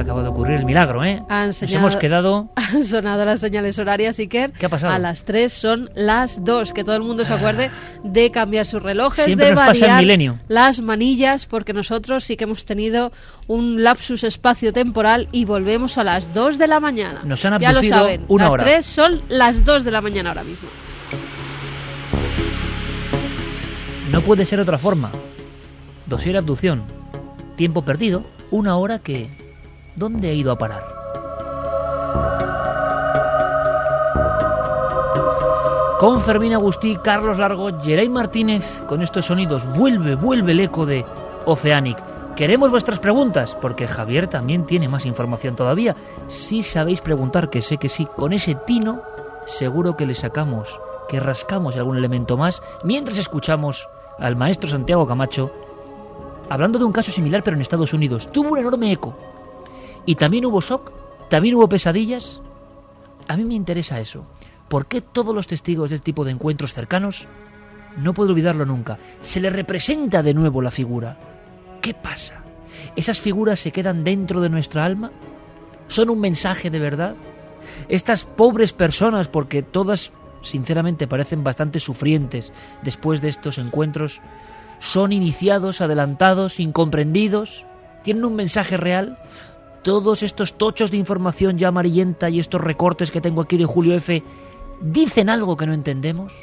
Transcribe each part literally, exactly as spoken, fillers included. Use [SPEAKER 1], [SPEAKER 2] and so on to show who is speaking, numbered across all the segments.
[SPEAKER 1] acaba de ocurrir el milagro, ¿eh?
[SPEAKER 2] Han
[SPEAKER 1] Nos
[SPEAKER 2] señalado,
[SPEAKER 1] hemos quedado...
[SPEAKER 2] Han sonado las señales horarias, Iker.
[SPEAKER 1] ¿Qué ha pasado?
[SPEAKER 2] A las tres son las dos. Que todo el mundo se acuerde de cambiar sus relojes,
[SPEAKER 1] Siempre
[SPEAKER 2] de
[SPEAKER 1] nos pasa el
[SPEAKER 2] variar
[SPEAKER 1] milenio.
[SPEAKER 2] las manillas, porque nosotros sí que hemos tenido un lapsus espacio-temporal y volvemos a las dos de la mañana.
[SPEAKER 1] Nos han
[SPEAKER 2] ya lo
[SPEAKER 1] abducido
[SPEAKER 2] saben,
[SPEAKER 1] una
[SPEAKER 2] las
[SPEAKER 1] hora.
[SPEAKER 2] tres son las dos de la mañana ahora mismo.
[SPEAKER 1] No puede ser otra forma. Dossier abducción. Tiempo perdido. Una hora que... ¿Dónde ha ido a parar? Con Fermín Agustí, Carlos Largo, Geray Martínez, con estos sonidos vuelve, vuelve el eco de Oceanic. Queremos vuestras preguntas, porque Javier también tiene más información todavía. Si sabéis preguntar, que sé que sí, con ese tino seguro que le sacamos, que rascamos algún elemento más, mientras escuchamos al maestro Santiago Camacho hablando de un caso similar pero en Estados Unidos. Tuvo un enorme eco. Y también hubo shock, también hubo pesadillas. A mí me interesa eso. ¿Por qué todos los testigos de este tipo de encuentros cercanos, no puedo olvidarlo nunca, se les representa de nuevo la figura? ¿Qué pasa? ¿Esas figuras se quedan dentro de nuestra alma? ¿Son un mensaje de verdad? Estas pobres personas, porque todas sinceramente parecen bastante sufrientes después de estos encuentros, ¿son iniciados, adelantados, incomprendidos? ¿Tienen un mensaje real? ¿Todos estos tochos de información ya amarillenta y estos recortes que tengo aquí de Julio F. dicen algo que no entendemos?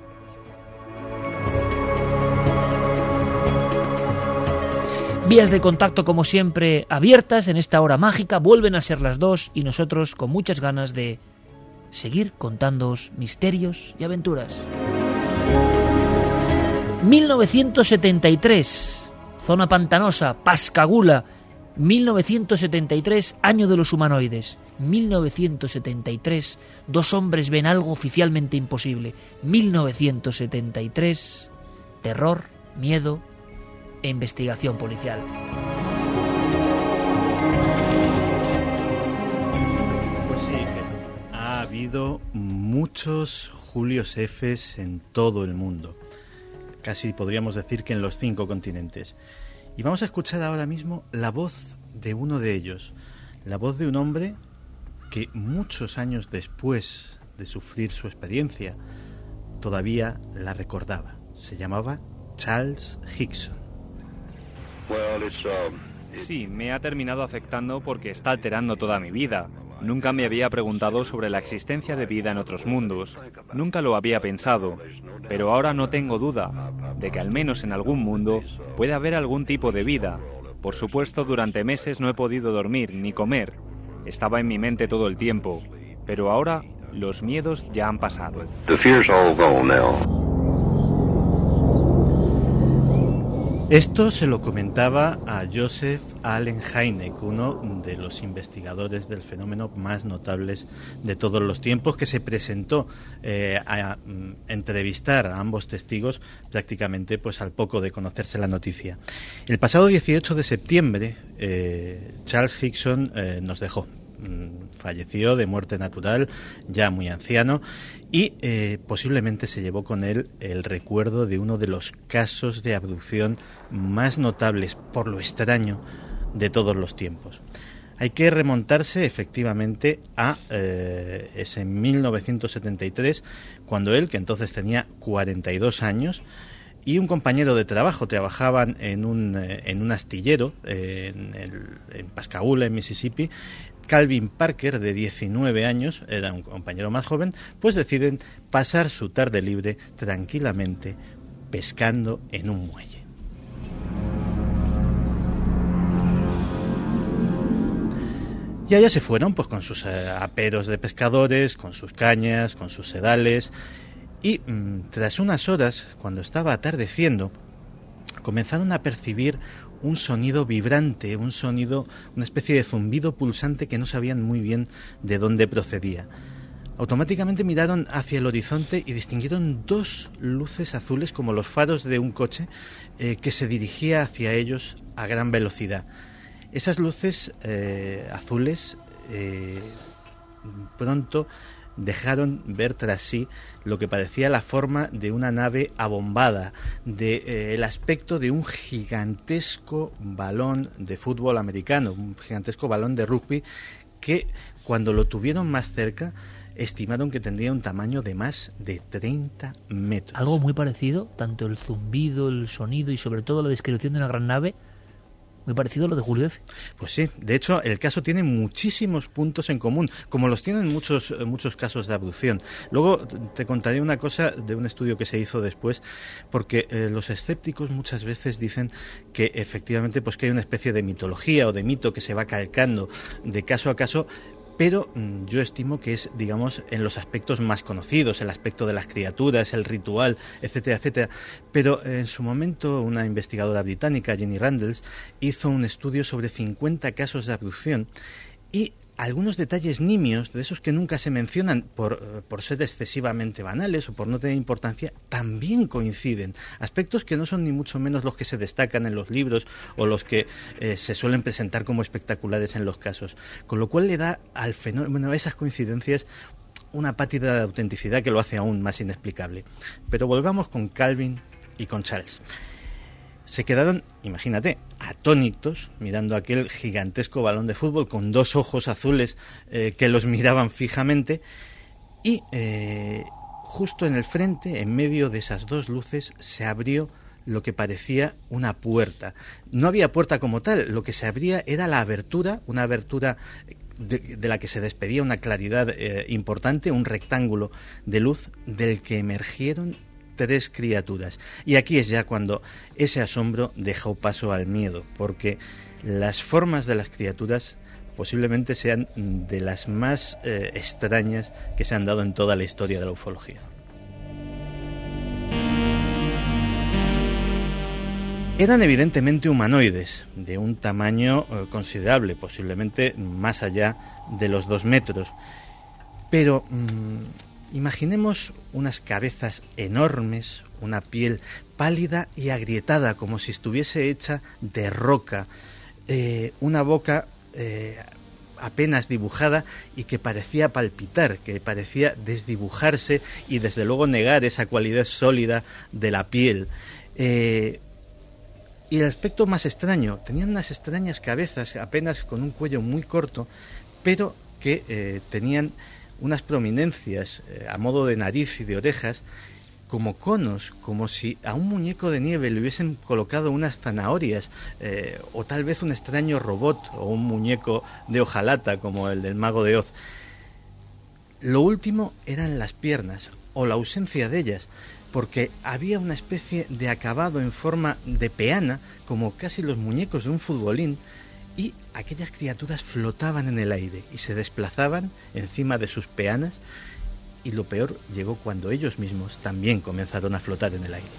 [SPEAKER 1] Vías de contacto, como siempre, abiertas en esta hora mágica. Vuelven a ser las dos y nosotros con muchas ganas de seguir contándoos misterios y aventuras. mil novecientos setenta y tres, zona pantanosa, Pascagoula. mil novecientos setenta y tres, año de los humanoides. mil novecientos setenta y tres, dos hombres ven algo oficialmente imposible. mil novecientos setenta y tres, terror, miedo e investigación policial.
[SPEAKER 3] Pues sí, ha habido muchos Julios Fs en todo el mundo. Casi podríamos decir que en los cinco continentes. Y vamos a escuchar ahora mismo la voz de uno de ellos. La voz de un hombre que muchos años después de sufrir su experiencia todavía la recordaba. Se llamaba Charles Hickson.
[SPEAKER 4] Sí, me ha terminado afectando porque está alterando toda mi vida. Nunca me había preguntado sobre la existencia de vida en otros mundos. Nunca lo había pensado. Pero ahora no tengo duda de que al menos en algún mundo puede haber algún tipo de vida. Por supuesto, durante meses no he podido dormir ni comer. Estaba en mi mente todo el tiempo. Pero ahora los miedos ya han pasado.
[SPEAKER 3] Esto se lo comentaba a Joseph Allen Hynek, uno de los investigadores del fenómeno más notables de todos los tiempos, que se presentó eh, a mm, entrevistar a ambos testigos prácticamente pues al poco de conocerse la noticia. El pasado dieciocho de septiembre, eh, Charles Hickson eh, nos dejó. Falleció de muerte natural, ya muy anciano, y eh, posiblemente se llevó con él el recuerdo de uno de los casos de abducción más notables, por lo extraño, de todos los tiempos. Hay que remontarse efectivamente a eh, ese mil novecientos setenta y tres, cuando él, que entonces tenía cuarenta y dos años, y un compañero de trabajo trabajaban en un, eh, en un astillero eh, en, el, en Pascagoula, en Mississippi. Calvin Parker, de diecinueve años, era un compañero más joven, pues deciden pasar su tarde libre tranquilamente pescando en un muelle. Y allá se fueron pues con sus eh, aperos de pescadores, con sus cañas, con sus sedales, y mmm, tras unas horas, cuando estaba atardeciendo, comenzaron a percibir un sonido vibrante, un sonido, una especie de zumbido pulsante que no sabían muy bien de dónde procedía. Automáticamente miraron hacia el horizonte y distinguieron dos luces azules como los faros de un coche eh, que se dirigía hacia ellos a gran velocidad. Esas luces eh, azules eh, pronto dejaron ver tras sí lo que parecía la forma de una nave abombada, de eh, el aspecto de un gigantesco balón de fútbol americano, un gigantesco balón de rugby que cuando lo tuvieron más cerca estimaron que tendría un tamaño de más de treinta metros.
[SPEAKER 1] Algo muy parecido, tanto el zumbido, el sonido y sobre todo la descripción de una gran nave, muy parecido a lo de Julio F.
[SPEAKER 3] Pues sí, de hecho el caso tiene muchísimos puntos en común, como los tienen muchos muchos casos de abducción. Luego te contaré una cosa de un estudio que se hizo después, porque eh, los escépticos muchas veces dicen que efectivamente pues que hay una especie de mitología o de mito que se va calcando de caso a caso, pero mmm, yo estimo que es, digamos, en los aspectos más conocidos, el aspecto de las criaturas, el ritual, etcétera, etcétera. Pero en su momento una investigadora británica, Jenny Randles, hizo un estudio sobre cincuenta casos de abducción y algunos detalles nimios, de esos que nunca se mencionan por, por ser excesivamente banales o por no tener importancia, también coinciden. Aspectos que no son ni mucho menos los que se destacan en los libros o los que eh, se suelen presentar como espectaculares en los casos. Con lo cual le da al fenómeno, a esas coincidencias, una pátida de autenticidad que lo hace aún más inexplicable. Pero volvamos con Calvin y con Charles. Se quedaron, imagínate, atónitos mirando aquel gigantesco balón de fútbol con dos ojos azules eh, que los miraban fijamente y eh, justo en el frente, en medio de esas dos luces, se abrió lo que parecía una puerta. No había puerta como tal, lo que se abría era la abertura, una abertura de, de la que se despedía una claridad eh, importante, un rectángulo de luz del que emergieron tres criaturas. Y aquí es ya cuando ese asombro dejó paso al miedo, porque las formas de las criaturas posiblemente sean de las más eh, extrañas que se han dado en toda la historia de la ufología. Eran evidentemente humanoides, de un tamaño eh, considerable, posiblemente más allá de los dos metros, pero mmm, imaginemos unas cabezas enormes, una piel pálida y agrietada como si estuviese hecha de roca, eh, una boca eh, apenas dibujada y que parecía palpitar, que parecía desdibujarse y desde luego negar esa cualidad sólida de la piel. Eh, y el aspecto más extraño, tenían unas extrañas cabezas apenas con un cuello muy corto, pero que eh, tenían unas prominencias eh, a modo de nariz y de orejas como conos, como si a un muñeco de nieve le hubiesen colocado unas zanahorias eh, o tal vez un extraño robot o un muñeco de hojalata como el del Mago de Oz. Lo último eran las piernas o la ausencia de ellas, porque había una especie de acabado en forma de peana, como casi los muñecos de un futbolín, y aquellas criaturas flotaban en el aire y se desplazaban encima de sus peanas, y lo peor llegó cuando ellos mismos también comenzaron a flotar en el aire.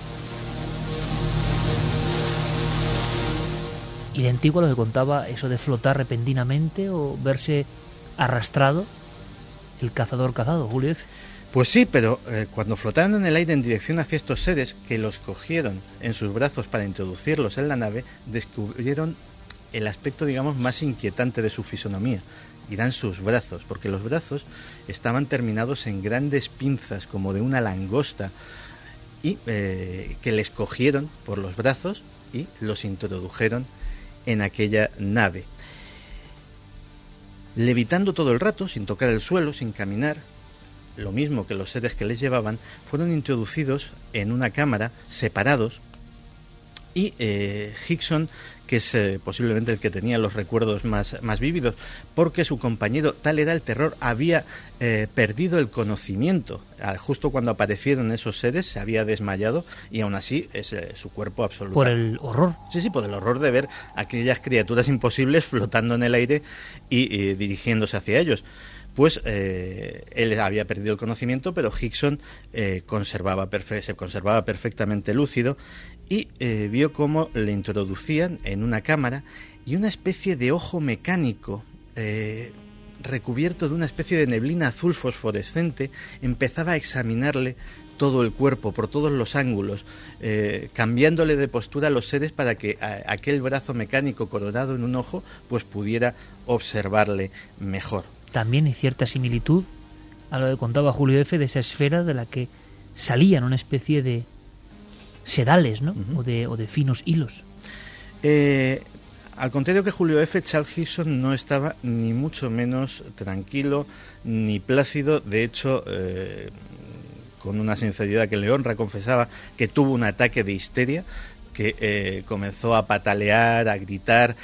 [SPEAKER 1] Idéntico a lo que contaba eso de flotar repentinamente o verse arrastrado el cazador cazado, Julio F.
[SPEAKER 3] Pues sí, pero eh, cuando flotaron en el aire en dirección hacia estos seres que los cogieron en sus brazos para introducirlos en la nave, descubrieron el aspecto, digamos, más inquietante de su fisonomía, y eran sus brazos, porque los brazos estaban terminados en grandes pinzas como de una langosta y eh, que les cogieron por los brazos y los introdujeron en aquella nave. Levitando todo el rato, sin tocar el suelo, sin caminar, lo mismo que los seres que les llevaban, fueron introducidos en una cámara, separados, y eh, Hickson, que es eh, posiblemente el que tenía los recuerdos más, más vívidos, porque su compañero, tal era el terror, había eh, perdido el conocimiento. Ah, justo cuando aparecieron esos seres se había desmayado y aún así es eh, su cuerpo absoluto.
[SPEAKER 1] Por el horror.
[SPEAKER 3] Sí, sí, por el horror de ver aquellas criaturas imposibles flotando en el aire y, y dirigiéndose hacia ellos. Pues eh, él había perdido el conocimiento, pero Hickson eh, conservaba perfe- se conservaba perfectamente lúcido y eh, vio cómo le introducían en una cámara y una especie de ojo mecánico eh, recubierto de una especie de neblina azul fosforescente empezaba a examinarle todo el cuerpo, por todos los ángulos, eh, cambiándole de postura a los seres para que a, aquel brazo mecánico coronado en un ojo pues pudiera observarle mejor.
[SPEAKER 1] También hay cierta similitud a lo que contaba Julio F., de esa esfera de la que salían una especie de sedales, ¿no? Uh-huh. o, de, o de finos hilos.
[SPEAKER 3] Eh, al contrario que Julio F., Charles Higson no estaba ni mucho menos tranquilo ni plácido. De hecho, eh, con una sinceridad que le honra, confesaba que tuvo un ataque de histeria, que eh, comenzó a patalear, a gritar,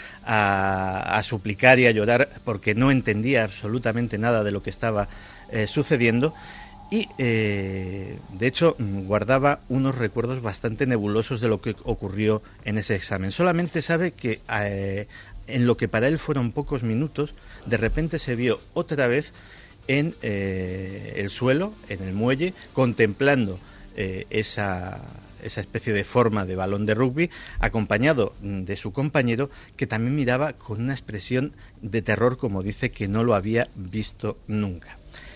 [SPEAKER 3] a, a suplicar y a llorar porque no entendía absolutamente nada de lo que estaba eh, sucediendo. Y, eh, de hecho, guardaba unos recuerdos bastante nebulosos de lo que ocurrió en ese examen. Solamente sabe que eh, en lo que para él fueron pocos minutos, de repente se vio otra vez en eh, el suelo, en el muelle, contemplando eh, esa, esa especie de forma de balón de rugby, acompañado de su compañero, que también miraba con una expresión de terror, como dice, que no lo había visto nunca.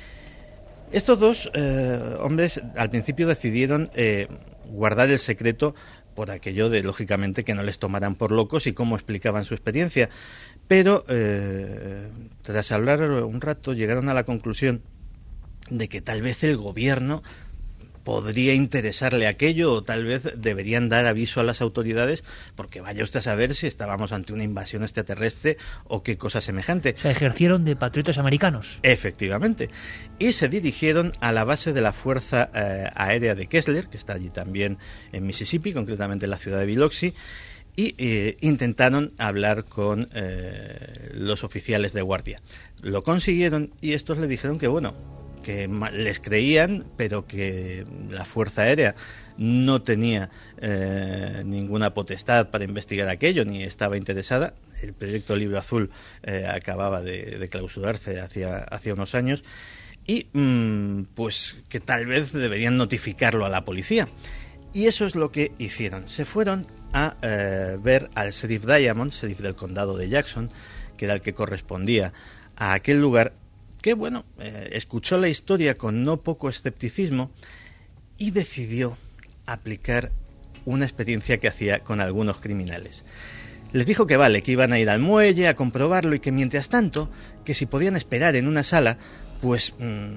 [SPEAKER 3] Estos dos eh, hombres al principio decidieron eh, guardar el secreto por aquello de, lógicamente, que no les tomaran por locos y cómo explicaban su experiencia. Pero eh, tras hablar un rato llegaron a la conclusión de que tal vez el gobierno podría interesarle aquello, o tal vez deberían dar aviso a las autoridades, porque vaya usted a saber si estábamos ante una invasión extraterrestre o qué cosa semejante.
[SPEAKER 1] Se ejercieron de patriotas americanos.
[SPEAKER 3] Efectivamente. Y se dirigieron a la base de la Fuerza eh, Aérea de Kessler, que está allí también en Mississippi, concretamente en la ciudad de Biloxi, y eh, intentaron hablar con eh, los oficiales de guardia. Lo consiguieron y estos le dijeron que, bueno, que les creían, pero que la Fuerza Aérea no tenía eh, ninguna potestad para investigar aquello, ni estaba interesada. El proyecto Libro Azul eh, acababa de, de clausurarse hacía, hacía unos años, y mmm, pues que tal vez deberían notificarlo a la policía. Y eso es lo que hicieron. Se fueron a eh, ver al sheriff Diamond, sheriff del condado de Jackson, que era el que correspondía a aquel lugar, que, bueno, eh, escuchó la historia con no poco escepticismo y decidió aplicar una experiencia que hacía con algunos criminales. Les dijo que vale, que iban a ir al muelle a comprobarlo y que mientras tanto, que si podían esperar en una sala, pues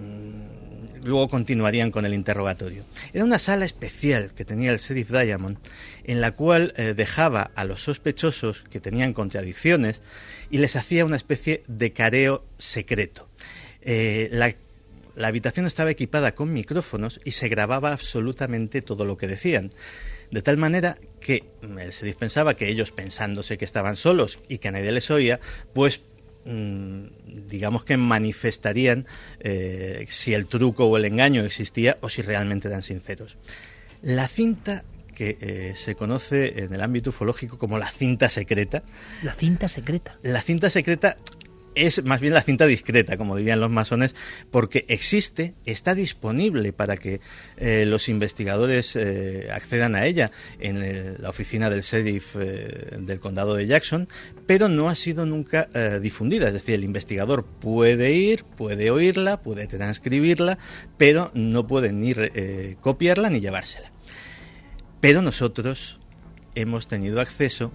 [SPEAKER 3] mmm, luego continuarían con el interrogatorio. Era una sala especial que tenía el sheriff Diamond, en la cual eh, dejaba a los sospechosos que tenían contradicciones y les hacía una especie de careo secreto. Eh, la, la habitación estaba equipada con micrófonos y se grababa absolutamente todo lo que decían, de tal manera que el sheriff pensaba que ellos, pensándose que estaban solos y que a nadie les oía, pues mmm, digamos que manifestarían eh, si el truco o el engaño existía o si realmente eran sinceros. La cinta que eh, se conoce en el ámbito ufológico como la cinta secreta.
[SPEAKER 1] La cinta secreta.
[SPEAKER 3] La cinta secreta es más bien la cinta discreta, como dirían los masones, porque existe, está disponible para que eh, los investigadores eh, accedan a ella en el, la oficina del sheriff eh, del condado de Jackson, pero no ha sido nunca eh, difundida. Es decir, el investigador puede ir, puede oírla, puede transcribirla, pero no puede ni eh, copiarla ni llevársela. Pero nosotros hemos tenido acceso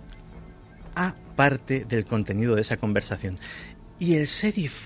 [SPEAKER 3] a parte del contenido de esa conversación. Y el sheriff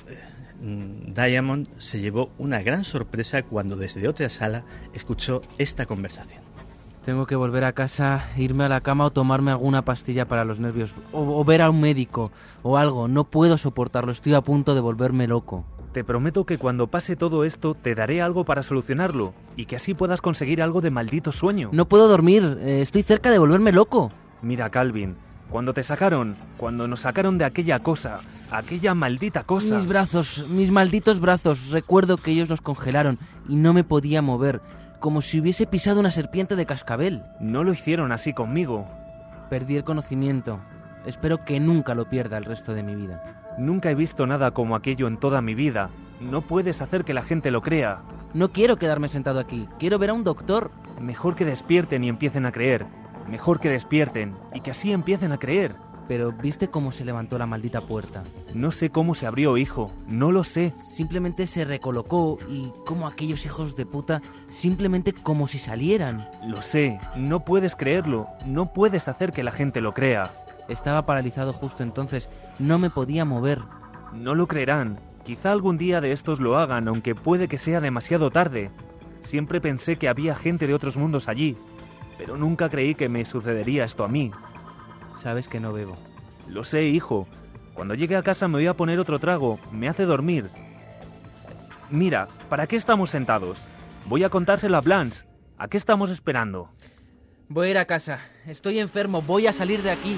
[SPEAKER 3] Diamond se llevó una gran sorpresa cuando desde otra sala escuchó esta conversación.
[SPEAKER 5] Tengo que volver a casa, irme a la cama o tomarme alguna pastilla para los nervios. O, o ver a un médico o algo. No puedo soportarlo, estoy a punto de volverme loco.
[SPEAKER 4] Te prometo que cuando pase todo esto te daré algo para solucionarlo y que así puedas conseguir algo de maldito sueño.
[SPEAKER 5] No puedo dormir, eh, estoy cerca de volverme loco.
[SPEAKER 4] Mira, Calvin, cuando te sacaron, cuando nos sacaron de aquella cosa, aquella maldita cosa...
[SPEAKER 5] Mis brazos, mis malditos brazos, recuerdo que ellos los congelaron y no me podía mover, como si hubiese pisado una serpiente de cascabel.
[SPEAKER 4] No lo hicieron así conmigo.
[SPEAKER 5] Perdí el conocimiento. Espero que nunca lo pierda el resto de mi vida.
[SPEAKER 4] Nunca he visto nada como aquello en toda mi vida. No puedes hacer que la gente lo crea.
[SPEAKER 5] No quiero quedarme sentado aquí. Quiero ver a un doctor.
[SPEAKER 4] Mejor que despierten y empiecen a creer. Mejor que despierten y que así empiecen a creer.
[SPEAKER 5] Pero ¿viste cómo se levantó la maldita puerta?
[SPEAKER 4] No sé cómo se abrió, hijo. No lo sé.
[SPEAKER 5] Simplemente se recolocó y como aquellos hijos de puta, simplemente como si salieran.
[SPEAKER 4] Lo sé. No puedes creerlo. No puedes hacer que la gente lo crea.
[SPEAKER 5] Estaba paralizado justo entonces. No me podía mover.
[SPEAKER 4] No lo creerán. Quizá algún día de estos lo hagan, aunque puede que sea demasiado tarde. Siempre pensé que había gente de otros mundos allí, pero nunca creí que me sucedería esto a mí.
[SPEAKER 5] Sabes que no bebo.
[SPEAKER 4] Lo sé, hijo. Cuando llegue a casa me voy a poner otro trago. Me hace dormir. Mira, ¿para qué estamos sentados? Voy a contárselo a Blanche. ¿A qué estamos esperando?
[SPEAKER 5] Voy a ir a casa. Estoy enfermo. Voy a salir de aquí.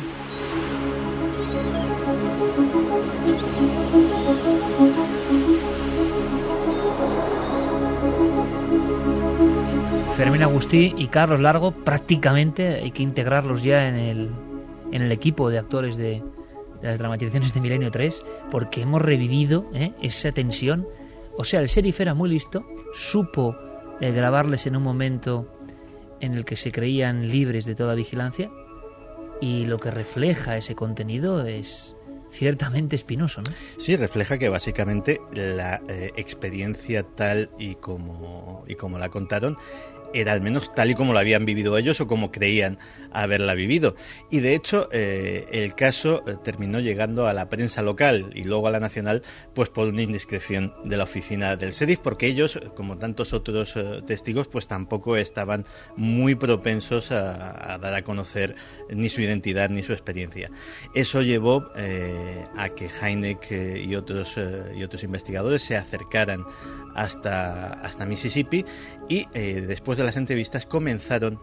[SPEAKER 1] Fermín Agustí y Carlos Largo prácticamente hay que integrarlos ya en el, en el equipo de actores de, de las dramatizaciones de Milenio tres, porque hemos revivido ¿eh? esa tensión. O sea, el sheriff era muy listo, supo eh, grabarles en un momento en el que se creían libres de toda vigilancia, y lo que refleja ese contenido es ciertamente espinoso, ¿no?
[SPEAKER 3] Sí, refleja que básicamente la eh, experiencia tal y como, y como la contaron era al menos tal y como lo habían vivido ellos o como creían haberla vivido. Y de hecho eh, el caso eh, terminó llegando a la prensa local y luego a la nacional, pues por una indiscreción de la oficina del sheriff, porque ellos, como tantos otros eh, testigos, pues tampoco estaban muy propensos a, a dar a conocer ni su identidad ni su experiencia. Eso llevó eh, a que Hynek eh, y otros eh, y otros investigadores se acercaran hasta, hasta Mississippi y eh, después de las entrevistas comenzaron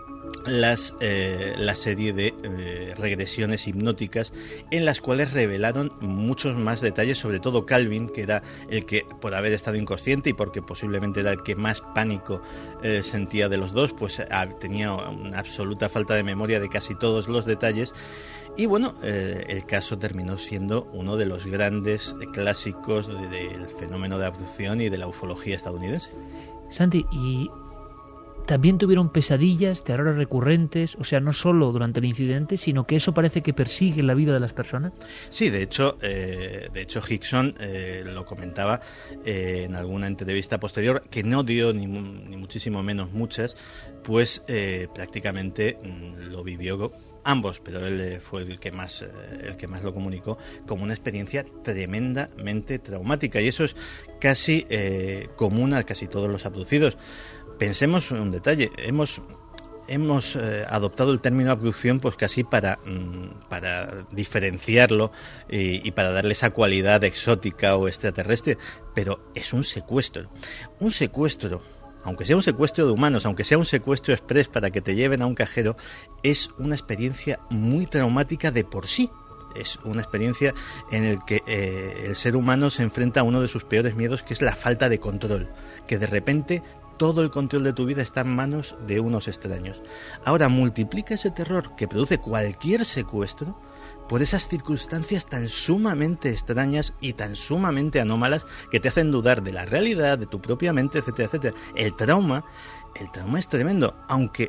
[SPEAKER 3] las eh, la serie de eh, regresiones hipnóticas en las cuales revelaron muchos más detalles, sobre todo Calvin, que era el que, por haber estado inconsciente y porque posiblemente era el que más pánico eh, sentía de los dos, pues ah, tenía una absoluta falta de memoria de casi todos los detalles. Y bueno, eh, el caso terminó siendo uno de los grandes clásicos de, del fenómeno de abducción y de la ufología estadounidense.
[SPEAKER 1] Santi, y también tuvieron pesadillas, terrores recurrentes, o sea, no solo durante el incidente, sino que eso parece que persigue la vida de las personas.
[SPEAKER 3] Sí, de hecho, eh, de hecho Hickson eh, lo comentaba eh, en alguna entrevista posterior, que no dio ni, ni muchísimo menos muchas, pues eh, prácticamente mmm, lo vivió ambos, pero él fue el que más eh, el que más lo comunicó como una experiencia tremendamente traumática, y eso es casi eh, común a casi todos los abducidos. Pensemos un detalle, hemos hemos eh, adoptado el término abducción pues casi para mm, para diferenciarlo y, y para darle esa cualidad exótica o extraterrestre, pero es un secuestro. Un secuestro, aunque sea un secuestro de humanos, aunque sea un secuestro express para que te lleven a un cajero, es una experiencia muy traumática de por sí. Es una experiencia en la que eh, el ser humano se enfrenta a uno de sus peores miedos, que es la falta de control, que de repente todo el control de tu vida está en manos de unos extraños. Ahora multiplica ese terror que produce cualquier secuestro por esas circunstancias tan sumamente extrañas y tan sumamente anómalas que te hacen dudar de la realidad, de tu propia mente, etcétera, etcétera. El trauma, el trauma es tremendo, aunque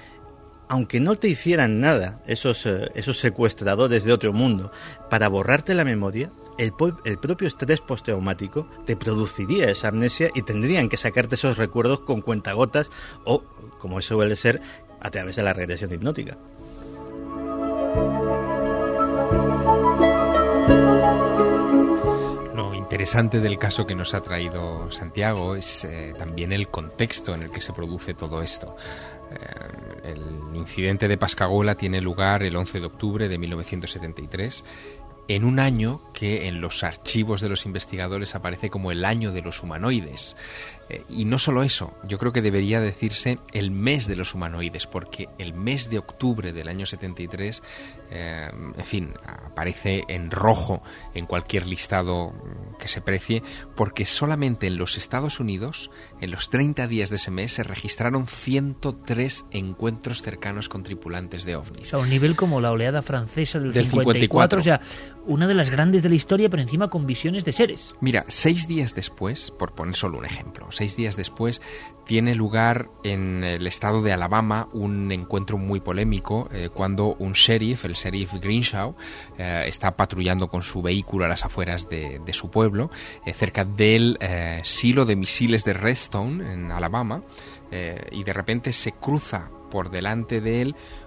[SPEAKER 3] aunque no te hicieran nada esos, eh, esos secuestradores de otro mundo para borrarte la memoria, el, po- el propio estrés postraumático te produciría esa amnesia y tendrían que sacarte esos recuerdos con cuentagotas o, como eso suele ser, a través de la regresión hipnótica.
[SPEAKER 6] Lo interesante del caso que nos ha traído Santiago es eh, también el contexto en el que se produce todo esto. Eh, el incidente de Pascagoula tiene lugar el once de octubre de mil novecientos setenta y tres, en un año que en los archivos de los investigadores aparece como el año de los humanoides. Eh, y no solo eso, yo creo que debería decirse el mes de los humanoides, porque el mes de octubre del año setenta y tres, eh, en fin, aparece en rojo en cualquier listado que se precie, porque solamente en los Estados Unidos, en los treinta días de ese mes, se registraron ciento tres encuentros cercanos con tripulantes de ovnis.
[SPEAKER 1] A un nivel como la oleada francesa del,
[SPEAKER 6] del
[SPEAKER 1] cincuenta y cuatro,
[SPEAKER 6] cincuenta y cuatro.
[SPEAKER 1] O sea, una de las grandes de la historia, pero encima con visiones de seres.
[SPEAKER 6] Mira, seis días después, por poner solo un ejemplo, seis días después tiene lugar en el estado de Alabama un encuentro muy polémico eh, cuando un sheriff, el sheriff Greenshaw, eh, está patrullando con su vehículo a las afueras de, de su pueblo, eh, cerca del eh, silo de misiles de Redstone, en Alabama, eh, y de repente se cruza por delante de él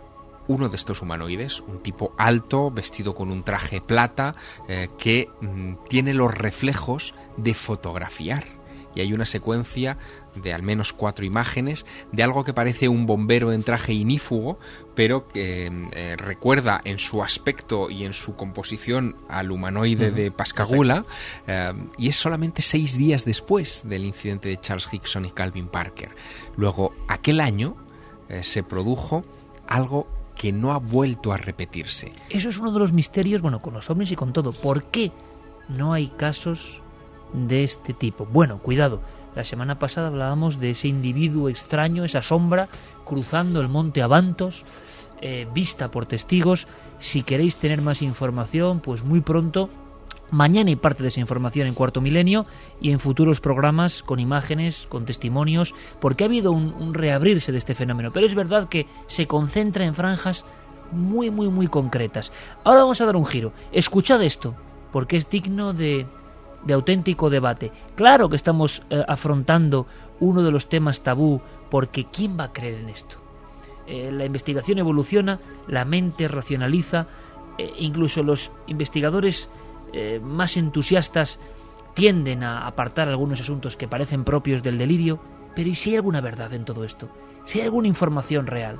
[SPEAKER 6] uno de estos humanoides, un tipo alto, vestido con un traje plata, eh, que mm, tiene los reflejos de fotografiar. Y hay una secuencia de al menos cuatro imágenes de algo que parece un bombero en traje inífugo, pero que eh, recuerda en su aspecto y en su composición al humanoide uh-huh. de Pascagoula, eh, y es solamente seis días después del incidente de Charles Hickson y Calvin Parker. Luego, aquel año eh, se produjo algo que no ha vuelto a repetirse.
[SPEAKER 1] Eso es uno de los misterios, bueno, con los ovnis y con todo. ¿Por qué no hay casos de este tipo? Bueno, cuidado, la semana pasada hablábamos de ese individuo extraño, esa sombra cruzando el monte Avantos, eh, vista por testigos. Si queréis tener más información, pues muy pronto, mañana hay parte de esa información en Cuarto Milenio y en futuros programas con imágenes, con testimonios, porque ha habido un, un reabrirse de este fenómeno, pero es verdad que se concentra en franjas muy, muy, muy concretas. Ahora vamos a dar un giro. Escuchad esto, porque es digno de... de auténtico debate. Claro que estamos eh, afrontando uno de los temas tabú, porque ¿quién va a creer en esto? Eh, la investigación evoluciona, la mente racionaliza, eh, incluso los investigadores eh, más entusiastas tienden a apartar algunos asuntos que parecen propios del delirio, pero ¿y si hay alguna verdad en todo esto? Si hay alguna información real,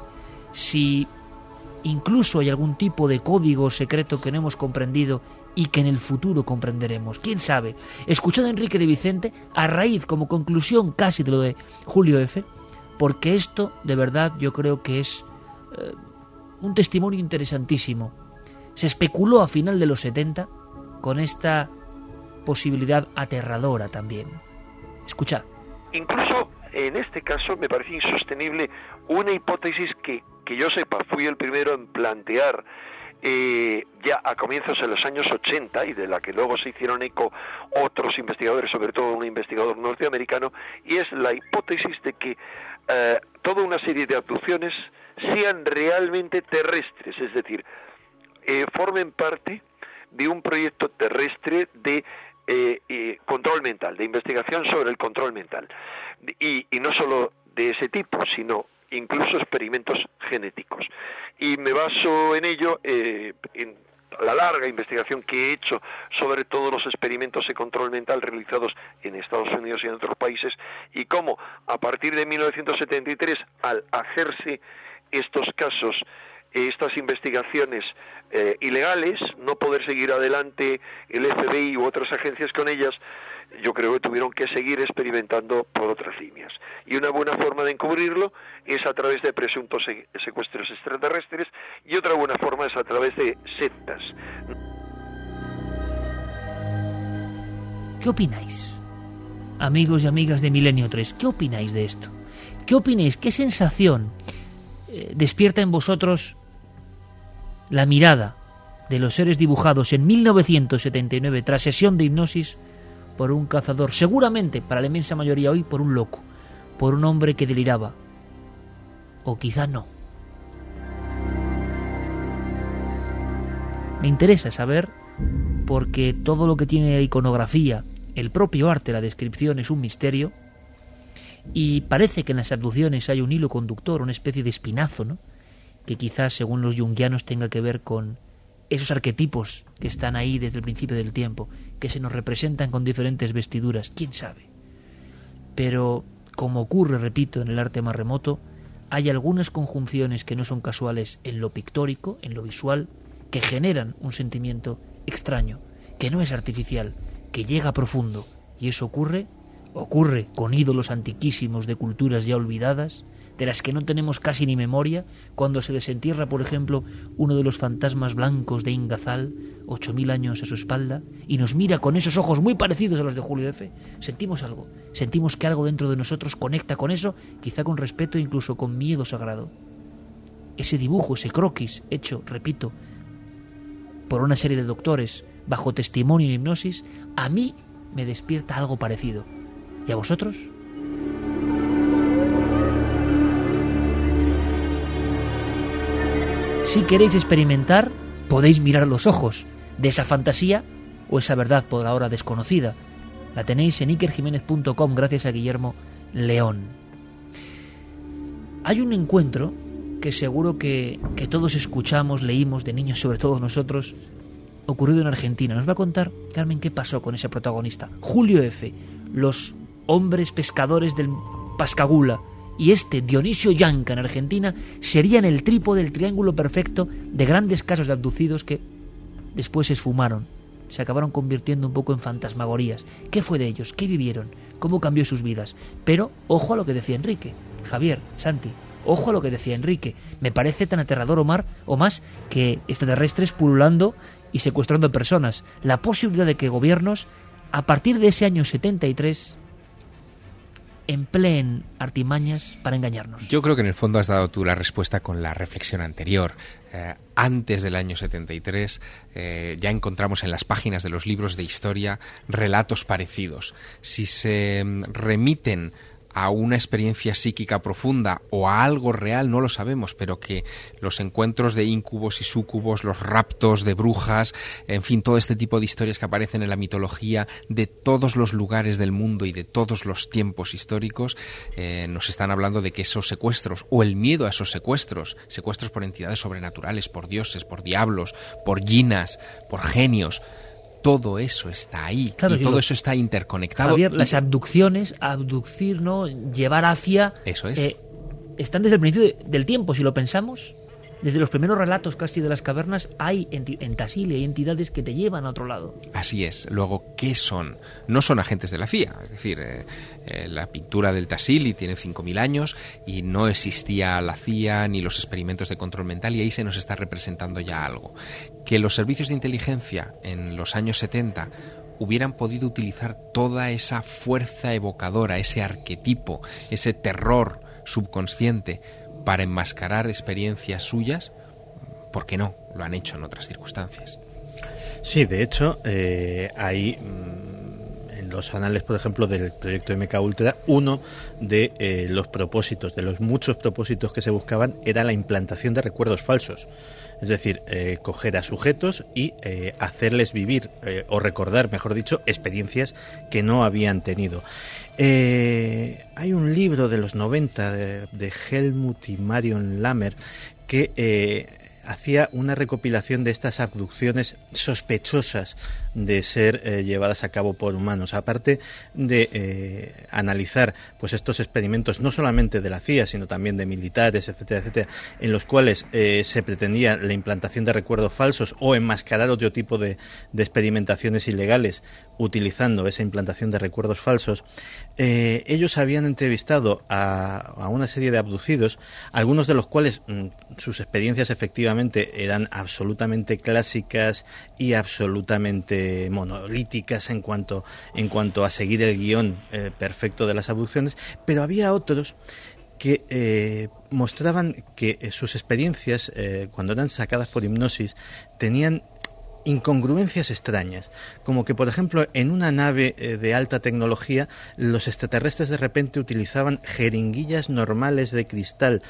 [SPEAKER 1] si incluso hay algún tipo de código secreto que no hemos comprendido y que en el futuro comprenderemos, quién sabe. Escuchad a Enrique de Vicente a raíz, como conclusión casi de lo de Julio F., porque esto de verdad yo creo que es eh, un testimonio interesantísimo. Se especuló a final de los setenta con esta posibilidad aterradora también. Escuchad.
[SPEAKER 7] Incluso en este caso me parece insostenible una hipótesis que, que yo sepa, fui el primero en plantear Eh, ya a comienzos de los años ochenta, y de la que luego se hicieron eco otros investigadores, sobre todo un investigador norteamericano, y es la hipótesis de que eh, toda una serie de abducciones sean realmente terrestres, es decir, eh, formen parte de un proyecto terrestre de eh, eh, control mental, de investigación sobre el control mental, y, y no solo de ese tipo, sino incluso experimentos genéticos. Y me baso en ello, eh, en la larga investigación que he hecho sobre todos los experimentos de control mental realizados en Estados Unidos y en otros países, y cómo a partir de mil novecientos setenta y tres, al hacerse estos casos, estas investigaciones eh, ilegales, no poder seguir adelante el F B I u otras agencias con ellas, yo creo que tuvieron que seguir experimentando por otras líneas. Y una buena forma de encubrirlo es a través de presuntos secuestros extraterrestres, y otra buena forma es a través de sectas.
[SPEAKER 1] ¿Qué opináis? Amigos y amigas de Milenio tres, ¿qué opináis de esto? ¿Qué opináis? ¿Qué sensación eh, despierta en vosotros la mirada de los seres dibujados en mil novecientos setenta y nueve tras sesión de hipnosis por un cazador, seguramente para la inmensa mayoría hoy por un loco, por un hombre que deliraba? O quizá no. Me interesa saber, porque todo lo que tiene la iconografía, el propio arte, la descripción, es un misterio, y parece que en las abducciones hay un hilo conductor, una especie de espinazo, ¿no?, que quizás, según los junguianos, tenga que ver con esos arquetipos que están ahí desde el principio del tiempo, que se nos representan con diferentes vestiduras, quién sabe. Pero, como ocurre, repito, en el arte más remoto, hay algunas conjunciones que no son casuales en lo pictórico, en lo visual, que generan un sentimiento extraño, que no es artificial, que llega profundo, y eso ocurre, ocurre con ídolos antiquísimos de culturas ya olvidadas, de las que no tenemos casi ni memoria, cuando se desentierra, por ejemplo, uno de los fantasmas blancos de Ingazal, ocho mil años a su espalda, y nos mira con esos ojos muy parecidos a los de Julio F. Sentimos algo, sentimos que algo dentro de nosotros conecta con eso, quizá con respeto e incluso con miedo sagrado. Ese dibujo, ese croquis, hecho, repito, por una serie de doctores, bajo testimonio en hipnosis, a mí me despierta algo parecido. ¿Y a vosotros? Si queréis experimentar, podéis mirar los ojos de esa fantasía o esa verdad por ahora desconocida. La tenéis en iker jiménez punto com gracias a Guillermo León. Hay un encuentro que seguro que, que todos escuchamos, leímos de niños, sobre todo nosotros, ocurrido en Argentina. Nos va a contar, Carmen, qué pasó con ese protagonista. Julio F., los hombres pescadores del Pascagoula, y este Dionisio Yanca en Argentina serían el trípode del triángulo perfecto de grandes casos de abducidos que después se esfumaron, se acabaron convirtiendo un poco en fantasmagorías. ¿Qué fue de ellos? ¿Qué vivieron? ¿Cómo cambió sus vidas? Pero ojo a lo que decía Enrique, Javier, Santi, ojo a lo que decía Enrique. Me parece tan aterrador o, mar, o más que extraterrestres pululando y secuestrando personas. La posibilidad de que gobiernos, a partir de ese año setenta y tres, empleen artimañas para engañarnos.
[SPEAKER 6] Yo creo que en el fondo has dado tú la respuesta con la reflexión anterior. Eh, antes del año setenta y tres eh, ya encontramos en las páginas de los libros de historia relatos parecidos. Si se remiten a una experiencia psíquica profunda o a algo real, no lo sabemos, pero que los encuentros de íncubos y súcubos, los raptos de brujas, en fin, todo este tipo de historias que aparecen en la mitología de todos los lugares del mundo y de todos los tiempos históricos, eh, nos están hablando de que esos secuestros, o el miedo a esos secuestros, secuestros por entidades sobrenaturales, por dioses, por diablos, por yinas, por genios, todo eso está ahí, claro, y todo lo, eso está interconectado.
[SPEAKER 1] Javier, las abducciones, abducir, ¿no? Llevar hacia...
[SPEAKER 6] Eso es.
[SPEAKER 1] Eh, están desde el principio de, del tiempo, si lo pensamos. Desde los primeros relatos casi de las cavernas hay enti- en Tassili hay entidades que te llevan a otro lado.
[SPEAKER 6] Así es. Luego, ¿qué son? No son agentes de la C I A. Es decir, eh, eh, la pintura del Tassili tiene cinco mil años y no existía la C I A ni los experimentos de control mental, y ahí se nos está representando ya algo. Que los servicios de inteligencia en los años setenta hubieran podido utilizar toda esa fuerza evocadora, ese arquetipo, ese terror subconsciente para enmascarar experiencias suyas, ¿por qué no? Lo han hecho en otras circunstancias.
[SPEAKER 3] Sí, de hecho, eh, hay mmm, en los anales, por ejemplo, del proyecto M K Ultra, uno de eh, los propósitos, de los muchos propósitos que se buscaban, era la implantación de recuerdos falsos. Es decir, eh, coger a sujetos y eh, hacerles vivir, eh, o recordar, mejor dicho, experiencias que no habían tenido. Eh, hay un libro de los noventa de, de Helmut y Marion Lammer que eh, hacía una recopilación de estas abducciones sospechosas de ser eh, llevadas a cabo por humanos, aparte de eh, analizar pues estos experimentos no solamente de la C I A, sino también de militares, etcétera, etcétera, en los cuales eh, se pretendía la implantación de recuerdos falsos o enmascarar otro tipo de, de experimentaciones ilegales utilizando esa implantación de recuerdos falsos. Eh, ellos habían entrevistado a, a una serie de abducidos, algunos de los cuales mmm, sus experiencias efectivamente eran absolutamente clásicas y absolutamente monolíticas en cuanto en cuanto a seguir el guión eh, perfecto de las abducciones, pero había otros que eh, mostraban que eh, sus experiencias, eh, cuando eran sacadas por hipnosis, tenían incongruencias extrañas, como que por ejemplo en una nave eh, de alta tecnología los extraterrestres de repente utilizaban jeringuillas normales de cristal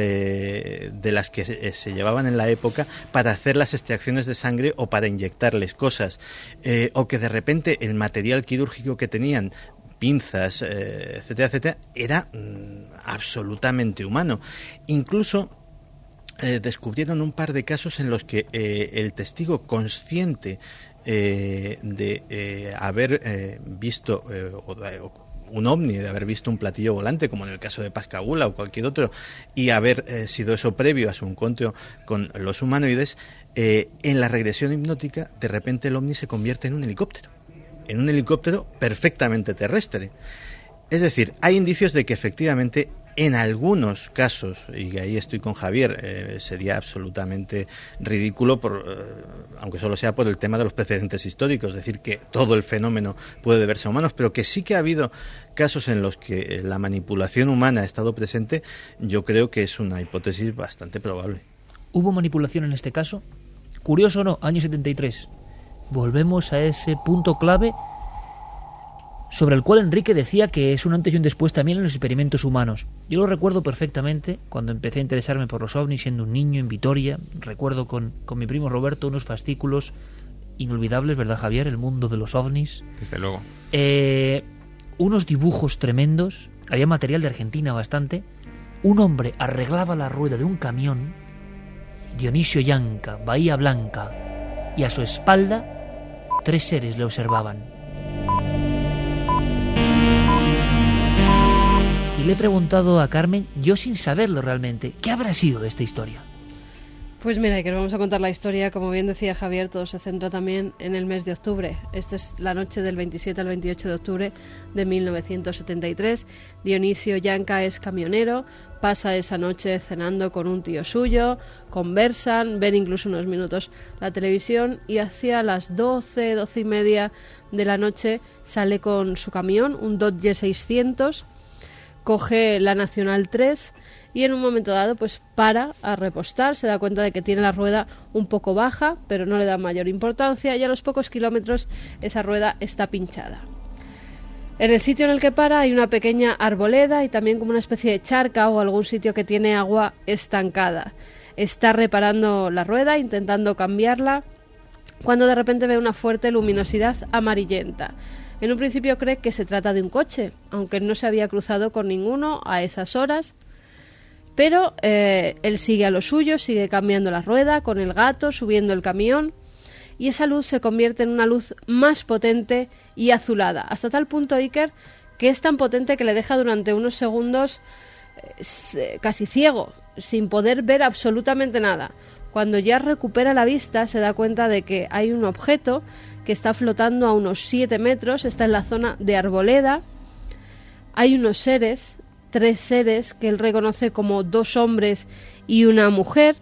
[SPEAKER 3] eh, de las que se, se llevaban en la época para hacer las extracciones de sangre o para inyectarles cosas, eh, o que de repente el material quirúrgico que tenían, pinzas, eh, etcétera, etcétera, era mm, absolutamente humano. Incluso Eh, descubrieron un par de casos en los que eh, el testigo consciente eh, de eh, haber eh, visto eh, o de, o un ovni, de haber visto un platillo volante, como en el caso de Pascagoula o cualquier otro, y haber eh, sido eso previo a su encuentro con los humanoides, eh, en la regresión hipnótica, de repente el ovni se convierte en un helicóptero, en un helicóptero perfectamente terrestre. Es decir, hay indicios de que efectivamente en algunos casos, y ahí estoy con Javier, eh, sería absolutamente ridículo, por, eh, aunque solo sea por el tema de los precedentes históricos, decir que todo el fenómeno puede deberse a humanos, pero que sí que ha habido casos en los que la manipulación humana ha estado presente. Yo creo que es una hipótesis bastante probable.
[SPEAKER 1] ¿Hubo manipulación en este caso? Curioso o no, año setenta y tres. Volvemos a ese punto clave sobre el cual Enrique decía que es un antes y un después también en los experimentos humanos. Yo lo recuerdo perfectamente cuando empecé a interesarme por los ovnis siendo un niño en Vitoria. Recuerdo con, con mi primo Roberto unos fascículos inolvidables, ¿verdad, Javier? El mundo de los ovnis.
[SPEAKER 6] Desde luego.
[SPEAKER 1] Eh, unos dibujos tremendos. Había material de Argentina bastante. un hombre arreglaba la rueda de un camión, Dionisio Yanca, Bahía Blanca, y a su espalda tres seres le observaban. Y le he preguntado a Carmen, yo sin saberlo realmente, ¿qué habrá sido de esta historia?
[SPEAKER 2] Pues mira, que nos vamos a contar la historia. Como bien decía Javier, todo se centra también en el mes de octubre. Esta es la noche del veintisiete al veintiocho de octubre de mil novecientos setenta y tres. Dionisio Yanca es camionero, pasa esa noche cenando con un tío suyo, conversan, ven incluso unos minutos la televisión y hacia las doce, doce y media de la noche sale con su camión, un Dodge seiscientos, coge la Nacional tres y en un momento dado pues para a repostar, se da cuenta de que tiene la rueda un poco baja, pero no le da mayor importancia y a los pocos kilómetros esa rueda está pinchada. En el sitio en el que para hay una pequeña arboleda y también como una especie de charca o algún sitio que tiene agua estancada. Está reparando la rueda, intentando cambiarla, cuando de repente ve una fuerte luminosidad amarillenta. En un principio cree que se trata de un coche, aunque no se había cruzado con ninguno a esas horas. Pero eh, él sigue a lo suyo, sigue cambiando la rueda con el gato, subiendo el camión, y esa luz se convierte en una luz más potente y azulada, hasta tal punto, Iker, que es tan potente que le deja durante unos segundos eh, casi ciego, sin poder ver absolutamente nada. Cuando ya recupera la vista, se da cuenta de que hay un objeto que está flotando a unos siete metros, está en la zona de arboleda, hay unos seres, tres seres que él reconoce como dos hombres y una mujer.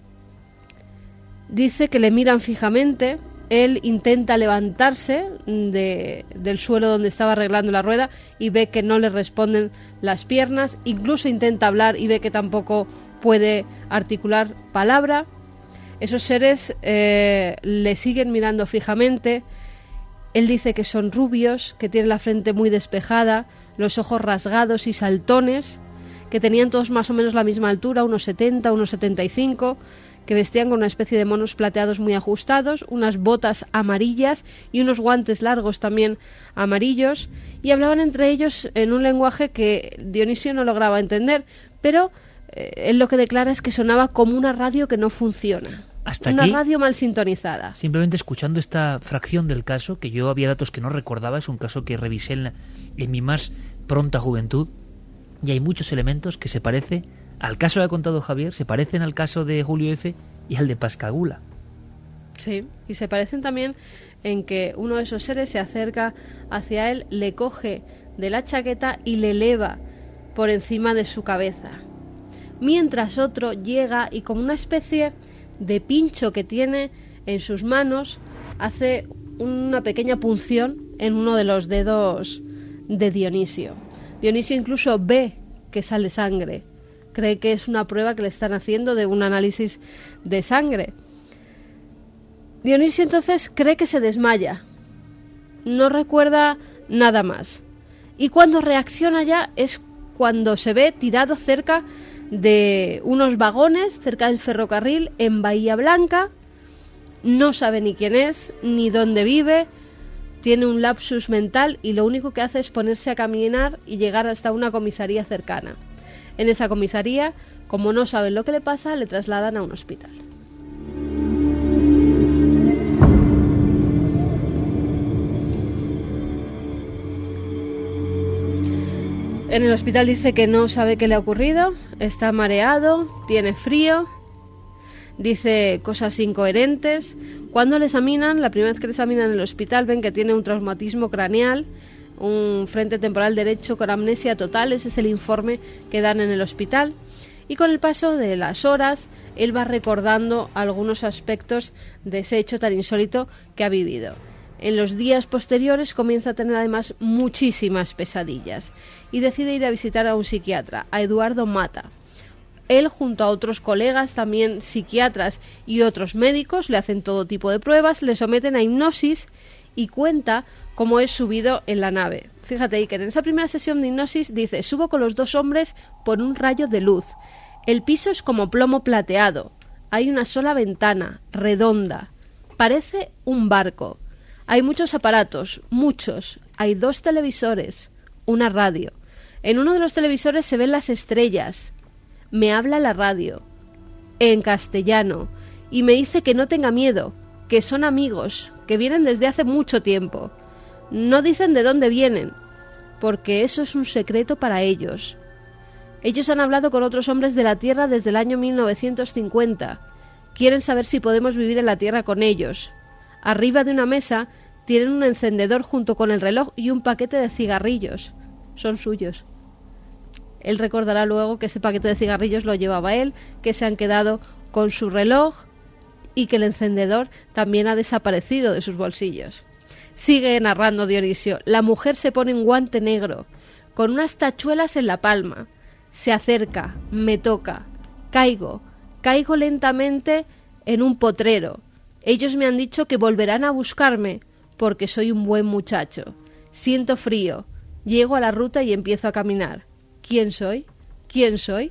[SPEAKER 2] Dice que le miran fijamente. Él intenta levantarse de, del suelo donde estaba arreglando la rueda y ve que no le responden las piernas. Incluso intenta hablar y ve que tampoco puede articular palabra. Esos seres eh, le siguen mirando fijamente. Él dice que son rubios, que tienen la frente muy despejada, los ojos rasgados y saltones, que tenían todos más o menos la misma altura, unos setenta, unos setenta y cinco, que vestían con una especie de monos plateados muy ajustados, unas botas amarillas y unos guantes largos también amarillos, y hablaban entre ellos en un lenguaje que Dionisio no lograba entender, pero eh, él lo que declara es que sonaba como una radio que no funciona.
[SPEAKER 1] Hasta
[SPEAKER 2] una
[SPEAKER 1] aquí,
[SPEAKER 2] radio mal sintonizada.
[SPEAKER 1] Simplemente escuchando esta fracción del caso, que yo había datos que no recordaba, es un caso que revisé en, la, en mi más pronta juventud, y hay muchos elementos que se parecen al caso que ha contado Javier, se parecen al caso de Julio F. y al de Pascagoula.
[SPEAKER 2] Sí, y se parecen también en que uno de esos seres se acerca hacia él, le coge de la chaqueta y le eleva por encima de su cabeza. Mientras otro llega y como una especie de pincho que tiene en sus manos, hace una pequeña punción en uno de los dedos de Dionisio. Dionisio incluso ve que sale sangre. Cree que es una prueba que le están haciendo de un análisis de sangre. Dionisio entonces cree que se desmaya. No recuerda nada más. Y cuando reacciona ya es cuando se ve tirado cerca de unos vagones, cerca del ferrocarril, en Bahía Blanca. No sabe ni quién es, ni dónde vive. Tiene un lapsus mental y lo único que hace es ponerse a caminar y llegar hasta una comisaría cercana. En esa comisaría, como no saben lo que le pasa, le trasladan a un hospital. En el hospital dice que no sabe qué le ha ocurrido, está mareado, tiene frío, dice cosas incoherentes. Cuando le examinan, la primera vez que le examinan en el hospital, ven que tiene un traumatismo craneal, un frente temporal derecho con amnesia total. Ese es el informe que dan en el hospital. Y con el paso de las horas, él va recordando algunos aspectos de ese hecho tan insólito que ha vivido. En los días posteriores comienza a tener además muchísimas pesadillas y decide ir a visitar a un psiquiatra, a Eduardo Mata. Él, junto a otros colegas, también psiquiatras y otros médicos, le hacen todo tipo de pruebas, le someten a hipnosis y cuenta cómo es subido en la nave. Fíjate, Iker, en esa primera sesión de hipnosis dice: subo con los dos hombres por un rayo de luz. El piso es como plomo plateado. Hay una sola ventana, redonda. Parece un barco. Hay muchos aparatos, muchos. Hay dos televisores, una radio. En uno de los televisores se ven las estrellas. me habla la radio, en castellano, y me dice que no tenga miedo, que son amigos, que vienen desde hace mucho tiempo. No dicen de dónde vienen, porque eso es un secreto para ellos. Ellos han hablado con otros hombres de la Tierra desde el año mil novecientos cincuenta. Quieren saber si podemos vivir en la Tierra con ellos. Arriba de una mesa tienen un encendedor junto con el reloj y un paquete de cigarrillos. Son suyos. Él recordará luego que ese paquete de cigarrillos lo llevaba él, que se han quedado con su reloj y que el encendedor también ha desaparecido de sus bolsillos. Sigue narrando Dionisio. La mujer se pone un guante negro, con unas tachuelas en la palma. Se acerca, me toca, caigo, caigo lentamente en un potrero. Ellos me han dicho que volverán a buscarme, porque soy un buen muchacho. Siento frío, llego a la ruta y empiezo a caminar. ¿Quién soy? ¿Quién soy?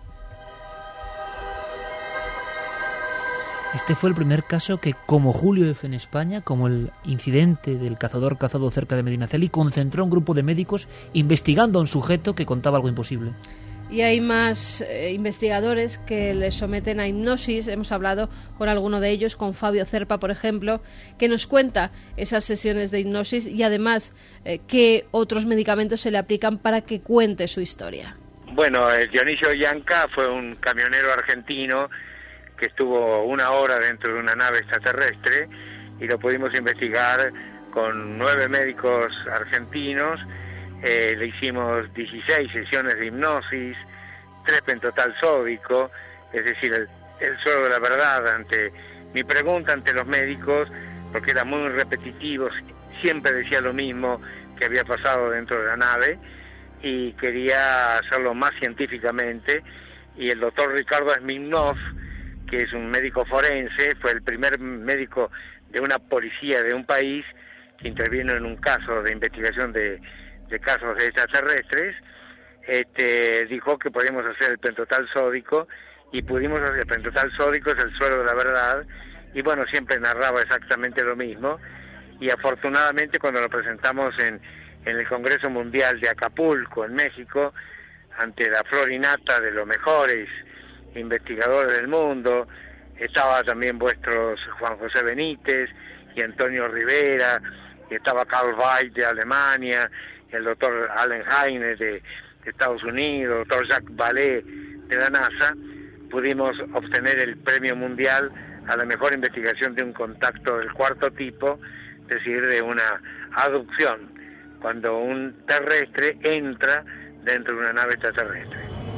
[SPEAKER 1] Este fue el primer caso que, como Julio F. en España, como el incidente del cazador cazado cerca de Medinaceli, concentró a un grupo de médicos investigando a un sujeto que contaba algo imposible.
[SPEAKER 2] Y hay más eh, investigadores que le someten a hipnosis. Hemos hablado con alguno de ellos, con Fabio Zerpa, por ejemplo, que nos cuenta esas sesiones de hipnosis y además eh, qué otros medicamentos se le aplican para que cuente su historia.
[SPEAKER 8] Bueno, el Dionisio Yanca fue un camionero argentino que estuvo una hora dentro de una nave extraterrestre y lo pudimos investigar con nueve médicos argentinos. Eh, le hicimos dieciséis sesiones de hipnosis, tres pentotal sódico, es decir, el, el suelo de la verdad ante mi pregunta ante los médicos, porque era muy repetitivo, siempre decía lo mismo que había pasado dentro de la nave y quería hacerlo más científicamente. Y el doctor Ricardo Smirnov, que es un médico forense, fue el primer médico de una policía de un país que intervino en un caso de investigación de de casos de extraterrestres, este, dijo que podíamos hacer el pentotal sódico y pudimos hacer el pentotal sódico, es el suelo de la verdad, y bueno, siempre narraba exactamente lo mismo, y afortunadamente cuando lo presentamos en, en el Congreso Mundial de Acapulco, en México, ante la florinata de los mejores investigadores del mundo, estaba también vuestros Juan José Benítez y Antonio Rivera, y estaba Karl Weiss de Alemania, el doctor Allen Heine de, de Estados Unidos, el doctor Jacques Vallée de la NASA, pudimos obtener el premio mundial a la mejor investigación de un contacto del cuarto tipo, es decir, de una aducción, cuando un terrestre entra dentro de una nave extraterrestre.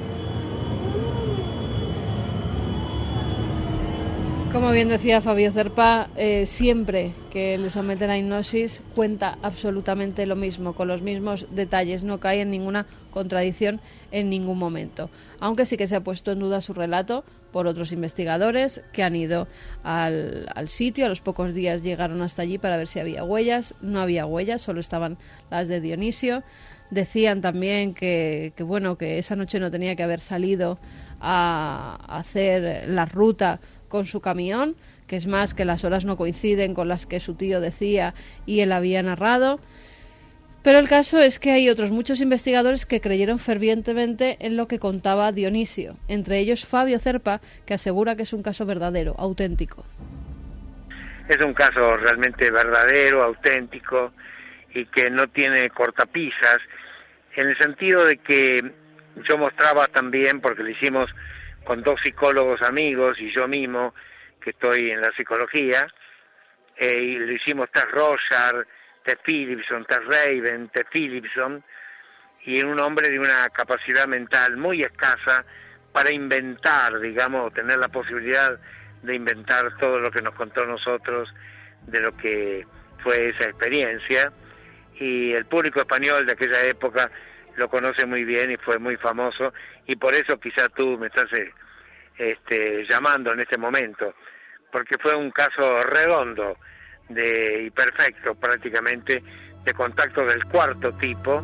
[SPEAKER 2] Como bien decía Fabio Zerpa, eh, siempre que le someten a hipnosis cuenta absolutamente lo mismo, con los mismos detalles, no cae en ninguna contradicción en ningún momento. Aunque sí que se ha puesto en duda su relato por otros investigadores que han ido al, al sitio, a los pocos días llegaron hasta allí para ver si había huellas, no había huellas, solo estaban las de Dionisio. Decían también que, que bueno, que esa noche no tenía que haber salido a hacer la ruta con su camión, que es más que las horas no coinciden con las que su tío decía y él había narrado. Pero el caso es que hay otros muchos investigadores que creyeron fervientemente en lo que contaba Dionisio, entre ellos Fabio Zerpa, que asegura que es un caso verdadero, auténtico.
[SPEAKER 8] Es un caso realmente verdadero, auténtico y que no tiene cortapisas, en el sentido de que yo mostraba también, porque lo hicimos con dos psicólogos amigos y yo mismo, que estoy en la psicología, eh, y lo hicimos Tess Rorschach, Tess Philipson, Tess Raven, Tess Philipson, y un hombre de una capacidad mental muy escasa para inventar, digamos, tener la posibilidad de inventar todo lo que nos contó nosotros de lo que fue esa experiencia, y el público español de aquella época lo conoce muy bien y fue muy famoso, y por eso quizás tú me estás eh, este, llamando en este momento, porque fue un caso redondo de, y perfecto prácticamente de contacto del cuarto tipo.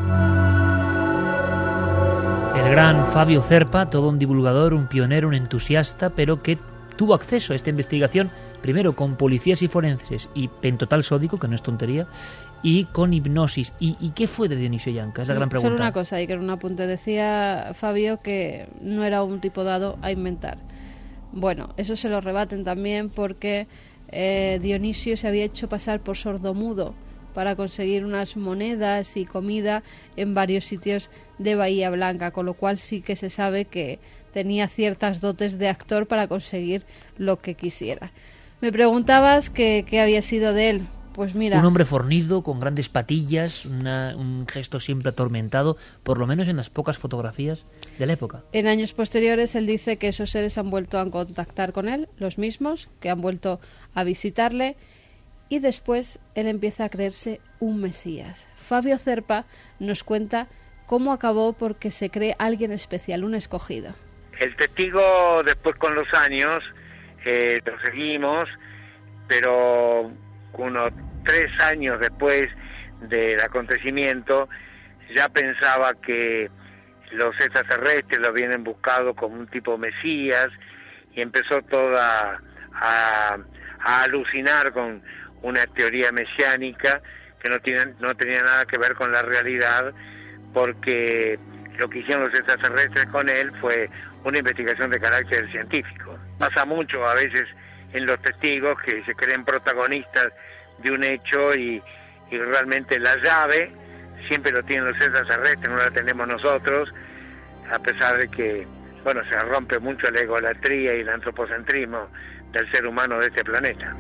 [SPEAKER 1] El gran Fabio Zerpa, todo un divulgador, un pionero, un entusiasta, pero que tuvo acceso a esta investigación primero con policías y forenses y pentotal sódico, que no es tontería, y con hipnosis. ¿Y, y qué fue de Dionisio Yanca? Es la gran pregunta.
[SPEAKER 2] Solo una cosa, y que en un apunte decía Fabio que no era un tipo dado a inventar. Bueno, eso se lo rebaten también porque eh, Dionisio se había hecho pasar por sordomudo para conseguir unas monedas y comida en varios sitios de Bahía Blanca, con lo cual sí que se sabe que tenía ciertas dotes de actor para conseguir lo que quisiera. Me preguntabas qué había sido de él. Pues mira,
[SPEAKER 1] un hombre fornido, con grandes patillas, una, un gesto siempre atormentado, por lo menos en las pocas fotografías de la época.
[SPEAKER 2] En años posteriores él dice que esos seres han vuelto a contactar con él, los mismos, que han vuelto a visitarle, y después él empieza a creerse un mesías. Fabio Cerpa nos cuenta cómo acabó porque se cree alguien especial, un escogido.
[SPEAKER 8] El testigo después con los años eh, lo seguimos, pero unos tres años después del acontecimiento ya pensaba que los extraterrestres lo habían buscado como un tipo mesías y empezó toda a, a alucinar con una teoría mesiánica que no tiene, no tenía nada que ver con la realidad, porque lo que hicieron los extraterrestres con él fue una investigación de carácter científico. Pasa mucho a veces en los testigos que se creen protagonistas de un hecho y, y realmente la llave siempre lo tienen los extraterrestres, no la tenemos nosotros, a pesar de que, bueno, se rompe mucho la egolatría y el antropocentrismo del ser humano de este planeta.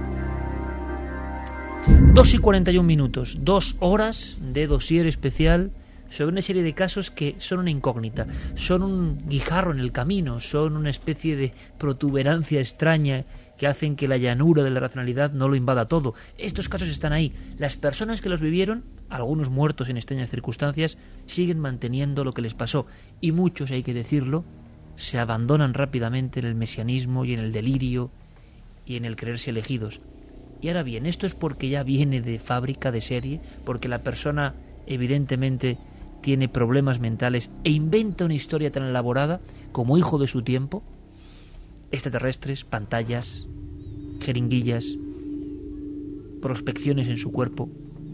[SPEAKER 1] Dos y cuarenta y un minutos, dos horas de dossier especial sobre una serie de casos que son una incógnita, son un guijarro en el camino, son una especie de protuberancia extraña que hacen que la llanura de la racionalidad no lo invada todo. Estos casos están ahí. Las personas que los vivieron, algunos muertos en extrañas circunstancias, siguen manteniendo lo que les pasó, y muchos, hay que decirlo, se abandonan rápidamente en el mesianismo y en el delirio y en el creerse elegidos. Y ahora bien, esto es porque ya viene de fábrica, de serie, porque la persona evidentemente tiene problemas mentales e inventa una historia tan elaborada como hijo de su tiempo. Extraterrestres, pantallas, jeringuillas, prospecciones en su cuerpo.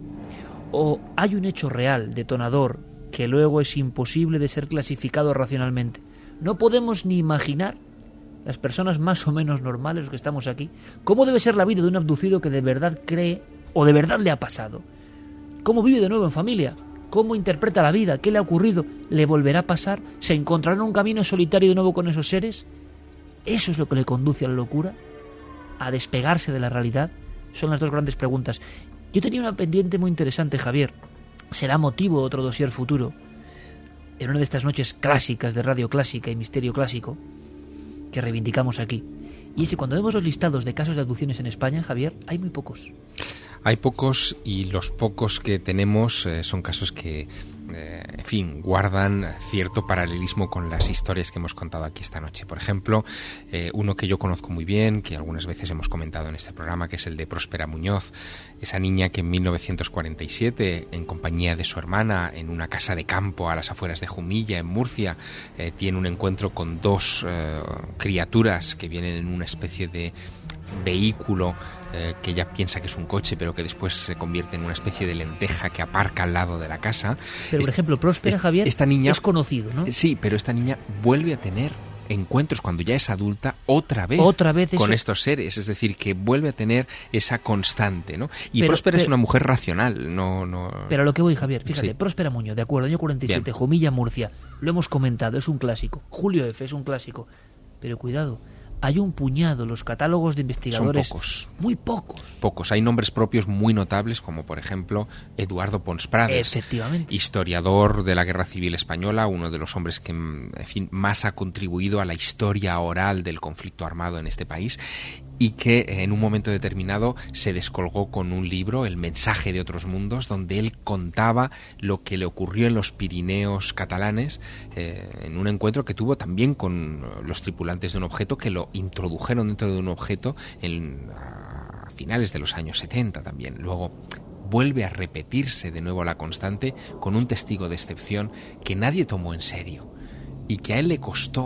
[SPEAKER 1] O hay un hecho real, detonador, que luego es imposible de ser clasificado racionalmente. No podemos ni imaginar, las personas más o menos normales, los que estamos aquí, cómo debe ser la vida de un abducido que de verdad cree o de verdad le ha pasado. ¿Cómo vive de nuevo en familia? ¿Cómo interpreta la vida? ¿Qué le ha ocurrido? ¿Le volverá a pasar? ¿Se encontrará en un camino solitario de nuevo con esos seres? ¿Eso es lo que le conduce a la locura? ¿A despegarse de la realidad? Son las dos grandes preguntas. Yo tenía una pendiente muy interesante, Javier. Será motivo de otro dossier futuro. En una de estas noches clásicas de radio clásica y misterio clásico que reivindicamos aquí. Y es que cuando vemos los listados de casos de abducciones en España, Javier, hay muy pocos.
[SPEAKER 6] Hay pocos, y los pocos que tenemos eh, son casos que, eh, en fin, guardan cierto paralelismo con las historias que hemos contado aquí esta noche. Por ejemplo, eh, uno que yo conozco muy bien, que algunas veces hemos comentado en este programa, que es el de Próspera Muñoz, esa niña que en mil novecientos cuarenta y siete, en compañía de su hermana, en una casa de campo a las afueras de Jumilla, en Murcia, eh, tiene un encuentro con dos eh, criaturas que vienen en una especie de vehículo eh, que ella piensa que es un coche, pero que después se convierte en una especie de lenteja que aparca al lado de la casa.
[SPEAKER 1] Pero, por
[SPEAKER 6] Est-
[SPEAKER 1] ejemplo, Próspera,
[SPEAKER 6] est-
[SPEAKER 1] Javier,
[SPEAKER 6] esta niña,
[SPEAKER 1] es conocido, ¿no?
[SPEAKER 6] Sí, pero esta niña vuelve a tener encuentros cuando ya es adulta otra vez,
[SPEAKER 1] otra vez
[SPEAKER 6] con
[SPEAKER 1] eso.
[SPEAKER 6] estos seres, es decir, que vuelve a tener esa constante, ¿no? Y
[SPEAKER 1] Pero-
[SPEAKER 6] Próspera
[SPEAKER 1] pero-
[SPEAKER 6] es una mujer racional, no... no...
[SPEAKER 1] Pero a lo que voy, Javier, fíjate,
[SPEAKER 6] Sí.
[SPEAKER 1] Próspera Muñoz, de acuerdo, año cuarenta y siete,
[SPEAKER 6] Bien.
[SPEAKER 1] Jumilla, Murcia, lo hemos comentado, es un clásico. Julio F. es un clásico. Pero cuidado, hay un puñado, los catálogos de investigadores...
[SPEAKER 6] Son pocos.
[SPEAKER 1] Muy pocos.
[SPEAKER 6] Pocos. Hay nombres propios muy notables, como por ejemplo Eduardo Pons Prades,
[SPEAKER 1] Efectivamente.
[SPEAKER 6] historiador de la Guerra Civil Española, uno de los hombres que, en fin, más ha contribuido a la historia oral del conflicto armado en este país, y que en un momento determinado se descolgó con un libro, El mensaje de otros mundos, donde él contaba lo que le ocurrió en los Pirineos catalanes, eh, en un encuentro que tuvo también con los tripulantes de un objeto que lo introdujeron dentro de un objeto en, a finales de los años setenta también. Luego vuelve a repetirse de nuevo la constante con un testigo de excepción que nadie tomó en serio y que a él le costó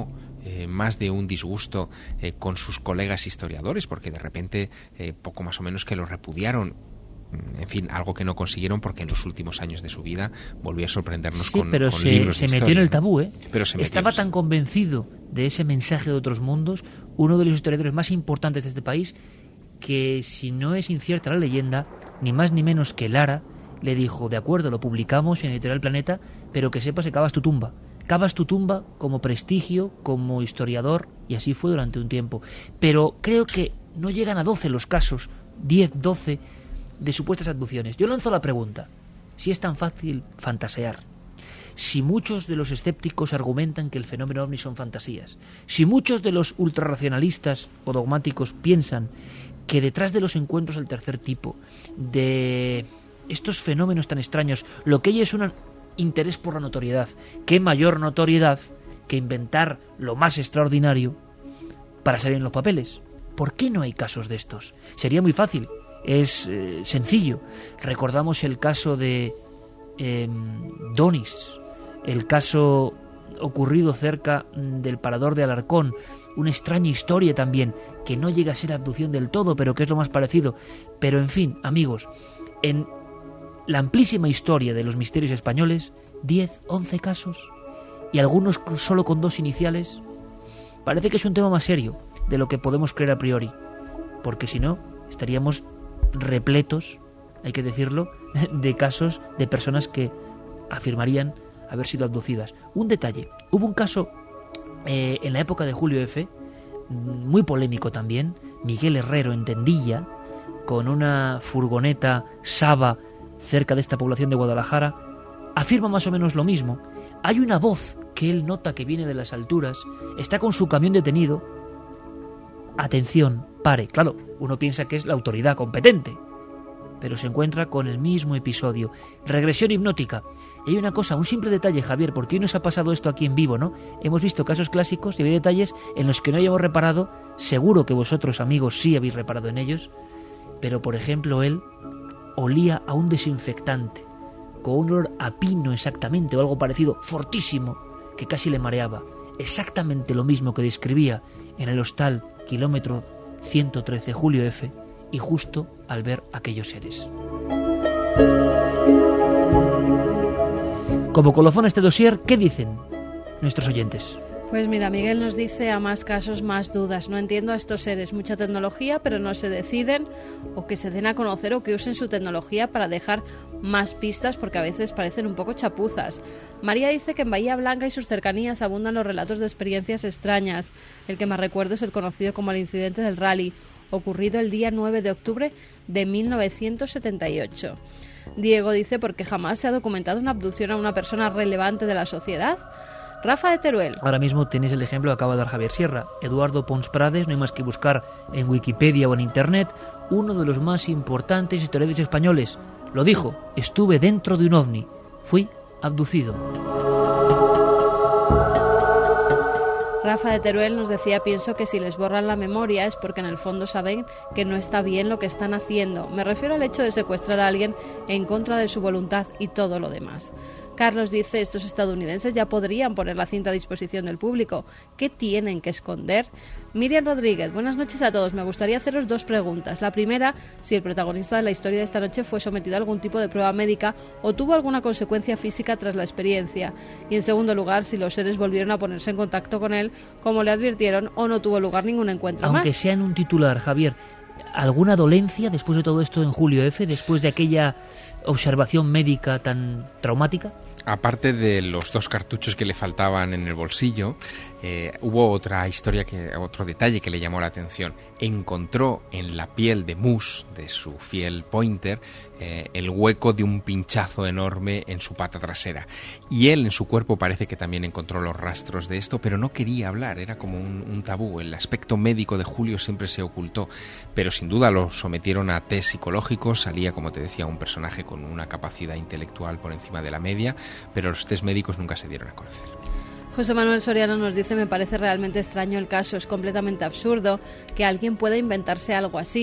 [SPEAKER 6] eh, más de un disgusto eh, con sus colegas historiadores, porque de repente eh, poco más o menos que lo repudiaron. En fin, algo que no consiguieron porque en los últimos años de su vida volvió a sorprendernos
[SPEAKER 1] sí,
[SPEAKER 6] con,
[SPEAKER 1] pero
[SPEAKER 6] con
[SPEAKER 1] se,
[SPEAKER 6] libros
[SPEAKER 1] se
[SPEAKER 6] de
[SPEAKER 1] metió
[SPEAKER 6] historia,
[SPEAKER 1] en el
[SPEAKER 6] ¿no?
[SPEAKER 1] tabú, ¿eh?
[SPEAKER 6] Pero se metió,
[SPEAKER 1] Estaba
[SPEAKER 6] sí.
[SPEAKER 1] tan convencido de ese mensaje de otros mundos, uno de los historiadores más importantes de este país, que si no es incierta la leyenda, ni más ni menos que Lara le dijo, de acuerdo, lo publicamos en Editorial Planeta, pero que sepas que cavas tu tumba. Cavas tu tumba como prestigio, como historiador, y así fue durante un tiempo. Pero creo que no llegan a doce los casos, diez, doce, de supuestas abducciones. Yo lanzo la pregunta, si es tan fácil fantasear, si muchos de los escépticos argumentan que el fenómeno ovni son fantasías, si muchos de los ultrarracionalistas o dogmáticos piensan que detrás de los encuentros del tercer tipo, de estos fenómenos tan extraños, lo que hay es un interés por la notoriedad, ¿qué mayor notoriedad que inventar lo más extraordinario para salir en los papeles? ¿Por qué no hay casos de estos? Sería muy fácil. Es eh, sencillo. Recordamos el caso de eh, Donis, el caso ocurrido cerca del Parador de Alarcón, una extraña historia también, que no llega a ser abducción del todo, pero que es lo más parecido. Pero en fin, amigos, en la amplísima historia de los misterios españoles, diez, once casos, y algunos solo con dos iniciales, parece que es un tema más serio de lo que podemos creer a priori, porque si no, estaríamos repletos, hay que decirlo, de casos de personas que afirmarían haber sido abducidas. Un detalle, hubo un caso eh, en la época de Julio F., muy polémico también, Miguel Herrero en Tendilla, con una furgoneta Saba cerca de esta población de Guadalajara, afirma más o menos lo mismo. Hay una voz que él nota que viene de las alturas, está con su camión detenido. Atención, pare. Claro, uno piensa que es la autoridad competente, pero se encuentra con el mismo episodio. Regresión hipnótica. Y hay una cosa, un simple detalle, Javier, porque hoy nos ha pasado esto aquí en vivo, ¿no? Hemos visto casos clásicos y hay detalles en los que no hayamos reparado. Seguro que vosotros, amigos, sí habéis reparado en ellos. Pero, por ejemplo, él olía a un desinfectante, con un olor a pino exactamente, o algo parecido, fortísimo, que casi le mareaba. Exactamente lo mismo que describía en el hostal kilómetro ciento trece Julio F., y justo al ver aquellos seres. Como colofón a este dossier, ¿qué dicen nuestros oyentes?
[SPEAKER 2] Pues mira, Miguel nos dice, a más casos, más dudas. No entiendo a estos seres, mucha tecnología, pero no se deciden o que se den a conocer o que usen su tecnología para dejar más pistas, porque a veces parecen un poco chapuzas. María dice que en Bahía Blanca y sus cercanías abundan los relatos de experiencias extrañas. El que más recuerdo es el conocido como el incidente del rally, ocurrido el día nueve de octubre de mil novecientos setenta y ocho. Diego dice, porque jamás se ha documentado una abducción a una persona relevante de la sociedad. Rafa de Teruel.
[SPEAKER 1] Ahora mismo tenéis el ejemplo que acaba de dar Javier Sierra. Eduardo Pons Prades, no hay más que buscar en Wikipedia o en Internet, uno de los más importantes historiadores españoles. Lo dijo, estuve dentro de un ovni, fui abducido.
[SPEAKER 2] Rafa de Teruel nos decía, pienso que si les borran la memoria es porque en el fondo saben que no está bien lo que están haciendo. Me refiero al hecho de secuestrar a alguien en contra de su voluntad y todo lo demás. Carlos dice, estos estadounidenses ya podrían poner la cinta a disposición del público. ¿Qué tienen que esconder? Miriam Rodríguez, buenas noches a todos. Me gustaría haceros dos preguntas. La primera, si el protagonista de la historia de esta noche fue sometido a algún tipo de prueba médica o tuvo alguna consecuencia física tras la experiencia. Y en segundo lugar, si los seres volvieron a ponerse en contacto con él, como le advirtieron, o no tuvo lugar ningún encuentro
[SPEAKER 1] Aunque
[SPEAKER 2] más.
[SPEAKER 1] sea en un titular, Javier, ¿alguna dolencia después de todo esto en Julio F., después de aquella observación médica tan traumática?
[SPEAKER 6] Aparte de los dos cartuchos que le faltaban en el bolsillo, eh, hubo otra historia, que otro detalle que le llamó la atención. Encontró en la piel de Mus, de su fiel pointer, eh, el hueco de un pinchazo enorme en su pata trasera. Y él en su cuerpo parece que también encontró los rastros de esto, pero no quería hablar, era como un, un tabú. El aspecto médico de Julio siempre se ocultó, pero sin duda lo sometieron a test psicológicos. Salía, como te decía, un personaje con una capacidad intelectual por encima de la media, pero los test médicos nunca se dieron a conocer.
[SPEAKER 2] José Manuel Soriano nos dice, me parece realmente extraño el caso, es completamente absurdo que alguien pueda inventarse algo así,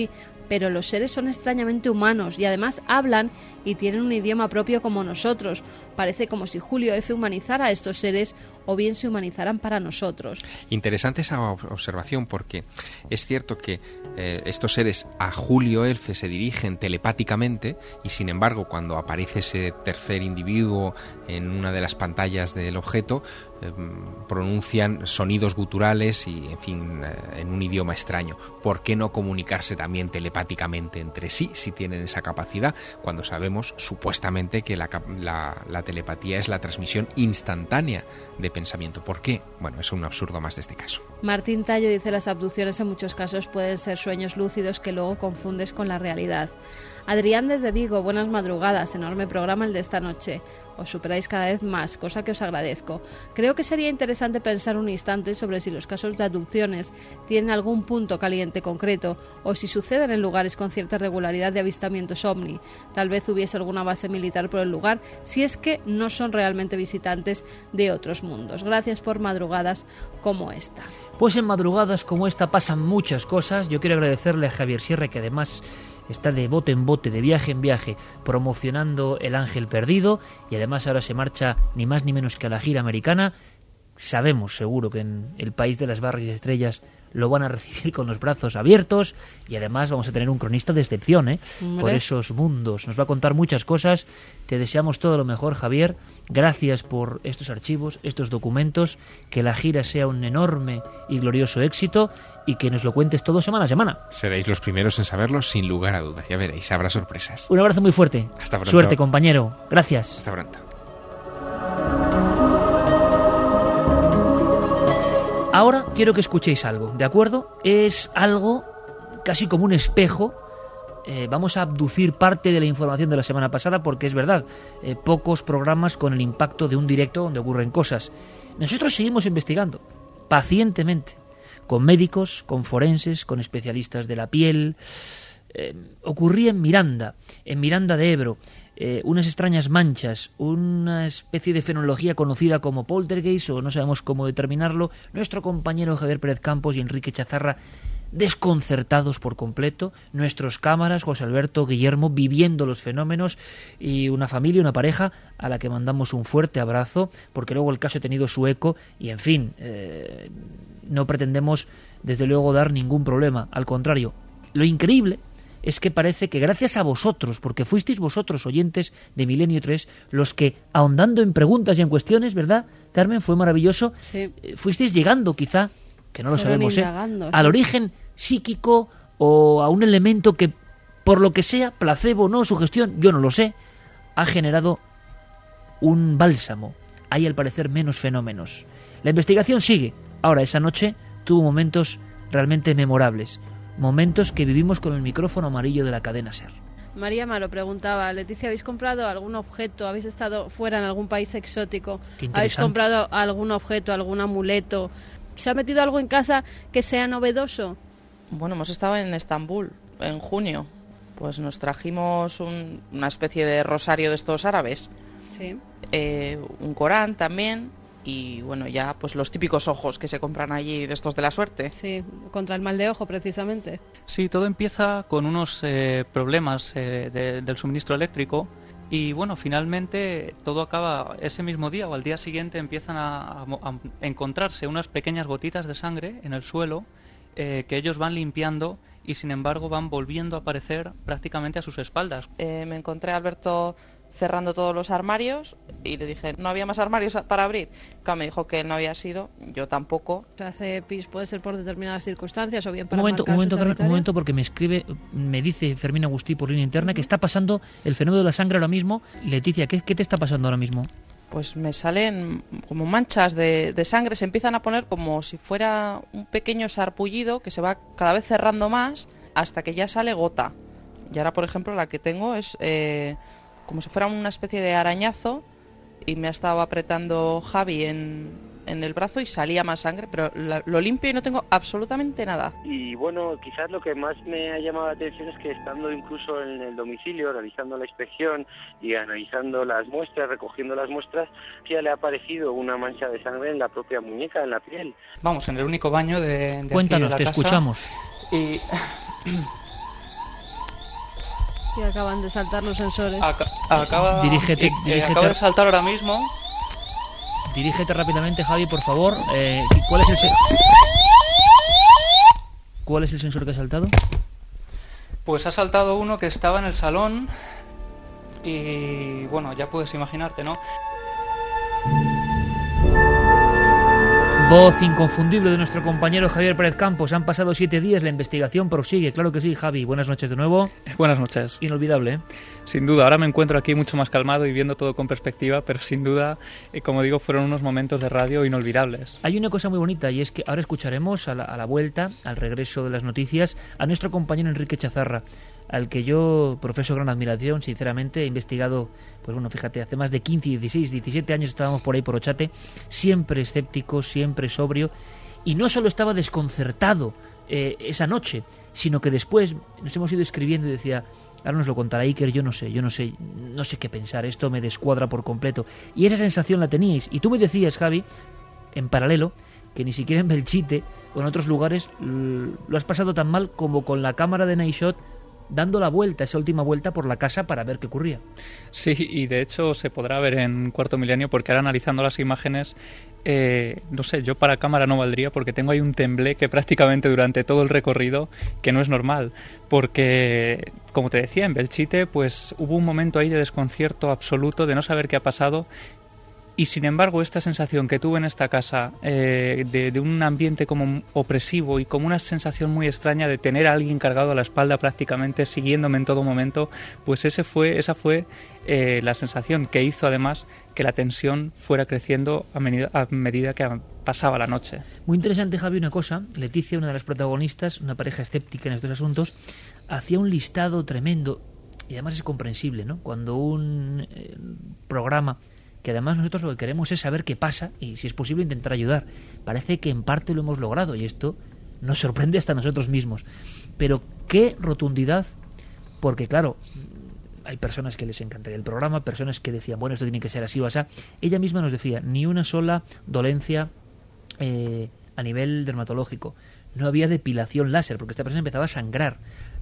[SPEAKER 2] pero los seres son extrañamente humanos y además hablan y tienen un idioma propio como nosotros. Parece como si Julio F. humanizara a estos seres o bien se humanizaran para nosotros.
[SPEAKER 6] Interesante esa observación, porque es cierto que eh, estos seres a Julio F. se dirigen telepáticamente y sin embargo cuando aparece ese tercer individuo en una de las pantallas del objeto eh, pronuncian sonidos guturales y en fin eh, en un idioma extraño. ¿Por qué no comunicarse también telepáticamente entre sí si tienen esa capacidad, cuando sabemos supuestamente que la, la, la telepatía es la transmisión instantánea de pensamiento? ¿Por qué? Bueno, es un absurdo más de este caso.
[SPEAKER 2] Martín Tallo dice: las abducciones en muchos casos pueden ser sueños lúcidos que luego confundes con la realidad. Adrián desde Vigo, buenas madrugadas, enorme programa el de esta noche. Os superáis cada vez más, cosa que os agradezco. Creo que sería interesante pensar un instante sobre si los casos de abducciones tienen algún punto caliente concreto o si suceden en lugares con cierta regularidad de avistamientos ovni. Tal vez hubiese alguna base militar por el lugar, si es que no son realmente visitantes de otros mundos. Gracias por madrugadas como esta.
[SPEAKER 1] Pues en madrugadas como esta pasan muchas cosas. Yo quiero agradecerle a Javier Sierra, que además está de bote en bote, de viaje en viaje, promocionando El Ángel Perdido, y además ahora se marcha ni más ni menos que a la gira americana. Sabemos seguro que en el país de las barras y estrellas lo van a recibir con los brazos abiertos, y además vamos a tener un cronista de excepción, ¿eh? Por esos mundos. Nos va a contar muchas cosas. Te deseamos todo lo mejor, Javier. Gracias por estos archivos, estos documentos. Que la gira sea un enorme y glorioso éxito y que nos lo cuentes todo semana a semana.
[SPEAKER 6] Seréis los primeros en saberlo, sin lugar a dudas. Ya veréis, habrá sorpresas.
[SPEAKER 1] Un abrazo muy fuerte.
[SPEAKER 6] Hasta pronto.
[SPEAKER 1] Suerte, compañero. Gracias.
[SPEAKER 6] Hasta pronto.
[SPEAKER 1] Ahora quiero que escuchéis algo, ¿de acuerdo? Es algo casi como un espejo. Eh, vamos a abducir parte de la información de la semana pasada porque es verdad, eh, pocos programas con el impacto de un directo donde ocurren cosas. Nosotros seguimos investigando, pacientemente, con médicos, con forenses, con especialistas de la piel. Eh, ocurría en Miranda, en Miranda de Ebro. Eh, unas extrañas manchas, una especie de fenomenología conocida como poltergeist, o no sabemos cómo determinarlo. Nuestro compañero Javier Pérez Campos y Enrique Chazarra desconcertados por completo, nuestros cámaras, José Alberto, Guillermo, viviendo los fenómenos, y una familia, una pareja a la que mandamos un fuerte abrazo, porque luego el caso ha tenido su eco y, en fin, eh, no pretendemos desde luego dar ningún problema, al contrario. Lo increíble es que parece que gracias a vosotros, porque fuisteis vosotros, oyentes de Milenio tres, los que, ahondando en preguntas y en cuestiones, ¿verdad, Carmen? Fue maravilloso. Sí. Fuisteis llegando, quizá, que no lo Fueron sabemos, ¿eh? al origen psíquico o a un elemento que, por lo que sea, placebo, no, sugestión, yo no lo sé, ha generado un bálsamo. Hay, al parecer, menos fenómenos. La investigación sigue. Ahora, esa noche tuvo momentos realmente memorables. Momentos que vivimos con el micrófono amarillo de la cadena SER.
[SPEAKER 2] María Maro preguntaba: Leticia, ¿habéis comprado algún objeto? ¿Habéis estado fuera en algún país exótico? ¿Habéis comprado algún objeto, algún amuleto? ¿Se ha metido algo en casa que sea novedoso?
[SPEAKER 9] Bueno, hemos estado en Estambul en junio. Pues nos trajimos un, una especie de rosario de estos árabes.
[SPEAKER 2] Sí.
[SPEAKER 9] Eh, un Corán también. Y bueno, ya pues los típicos ojos que se compran allí de estos de la suerte.
[SPEAKER 2] Sí, contra el mal de ojo precisamente.
[SPEAKER 10] Sí, todo empieza con unos eh, problemas eh, de, del suministro eléctrico y bueno, finalmente todo acaba ese mismo día o al día siguiente empiezan a, a, a encontrarse unas pequeñas gotitas de sangre en el suelo eh, que ellos van limpiando y sin embargo van volviendo a aparecer prácticamente a sus espaldas.
[SPEAKER 9] Eh, me encontré a Alberto cerrando todos los armarios y le dije, ¿no había más armarios para abrir? Claro, me dijo que él no había sido, yo tampoco.
[SPEAKER 2] Se hace pis, puede ser por determinadas circunstancias o bien para
[SPEAKER 1] un momento,
[SPEAKER 2] marcar
[SPEAKER 1] un momento,
[SPEAKER 2] su territorio.
[SPEAKER 1] Un momento, porque me escribe, me dice Fermín Agustí por línea interna que está pasando el fenómeno de la sangre ahora mismo. Leticia, ¿qué, qué te está pasando ahora mismo?
[SPEAKER 9] Pues me salen como manchas de, de sangre, se empiezan a poner como si fuera un pequeño sarpullido que se va cada vez cerrando más hasta que ya sale gota. Y ahora, por ejemplo, la que tengo es eh, como si fuera una especie de arañazo y me ha estado apretando Javi en, en el brazo y salía más sangre, pero la, lo limpio y no tengo absolutamente nada.
[SPEAKER 11] Y bueno, quizás lo que más me ha llamado la atención es que estando incluso en el domicilio, realizando la inspección y analizando las muestras, recogiendo las muestras, ya le ha aparecido una mancha de sangre en la propia muñeca, en la piel.
[SPEAKER 10] Vamos, en el único baño de, de
[SPEAKER 1] Cuéntanos,
[SPEAKER 10] aquí de la
[SPEAKER 1] te
[SPEAKER 10] casa,
[SPEAKER 1] escuchamos.
[SPEAKER 10] Y
[SPEAKER 2] Y acaban de saltar los sensores.
[SPEAKER 10] Aca- acaba,
[SPEAKER 1] Dirígete,
[SPEAKER 10] eh, eh,
[SPEAKER 1] dirígete.
[SPEAKER 10] acaba de saltar ahora mismo.
[SPEAKER 1] Dirígete rápidamente, Javi, por favor. Eh, ¿Cuál es el se- ¿Cuál es el sensor que ha saltado?
[SPEAKER 10] Pues ha saltado uno que estaba en el salón y bueno, ya puedes imaginarte, ¿no?
[SPEAKER 1] Voz inconfundible de nuestro compañero Javier Pérez Campos. Han pasado siete días, la investigación prosigue. Claro que sí, Javi. Buenas noches de nuevo.
[SPEAKER 10] Buenas noches.
[SPEAKER 1] Inolvidable, ¿eh?
[SPEAKER 10] Sin duda, ahora me encuentro aquí mucho más calmado y viendo todo con perspectiva, pero sin duda, eh, como digo, fueron unos momentos de radio inolvidables.
[SPEAKER 1] Hay una cosa muy bonita y es que ahora escucharemos a la, a la vuelta, al regreso de las noticias, a nuestro compañero Enrique Chazarra, al que yo profeso gran admiración, sinceramente. He investigado, pues bueno, fíjate, hace más de quince, dieciséis, diecisiete años estábamos por ahí por Ochate, siempre escéptico, siempre sobrio, y no solo estaba desconcertado eh, esa noche, sino que después nos hemos ido escribiendo y decía, ahora nos lo contará Iker, yo no sé, yo no sé, no sé qué pensar, esto me descuadra por completo. Y esa sensación la teníais, y tú me decías, Javi, en paralelo, que ni siquiera en Belchite o en otros lugares lo has pasado tan mal como con la cámara de Night Shot dando la vuelta, esa última vuelta por la casa para ver qué ocurría.
[SPEAKER 10] Sí, y de hecho se podrá ver en Cuarto Milenio porque ahora analizando las imágenes, eh, no sé, yo para cámara no valdría porque tengo ahí un tembleque prácticamente durante todo el recorrido que no es normal, porque como te decía, en Belchite pues hubo un momento ahí de desconcierto absoluto, de no saber qué ha pasado. Y sin embargo, esta sensación que tuve en esta casa eh, de, de un ambiente como opresivo y como una sensación muy extraña de tener a alguien cargado a la espalda prácticamente siguiéndome en todo momento, pues ese fue, esa fue eh, la sensación que hizo además que la tensión fuera creciendo a medida, a medida que pasaba la noche.
[SPEAKER 1] Muy interesante, Javi, una cosa. Leticia, una de las protagonistas, una pareja escéptica en estos asuntos, hacía un listado tremendo y además es comprensible, ¿no? Cuando un eh, programa, que además nosotros lo que queremos es saber qué pasa y si es posible intentar ayudar. Parece que en parte lo hemos logrado y esto nos sorprende hasta nosotros mismos. Pero qué rotundidad, porque claro, hay personas que les encantaría el programa, personas que decían, bueno, esto tiene que ser así o así. Ella misma nos decía, ni una sola dolencia eh, a nivel dermatológico. No había depilación láser, porque esta persona empezaba a sangrar.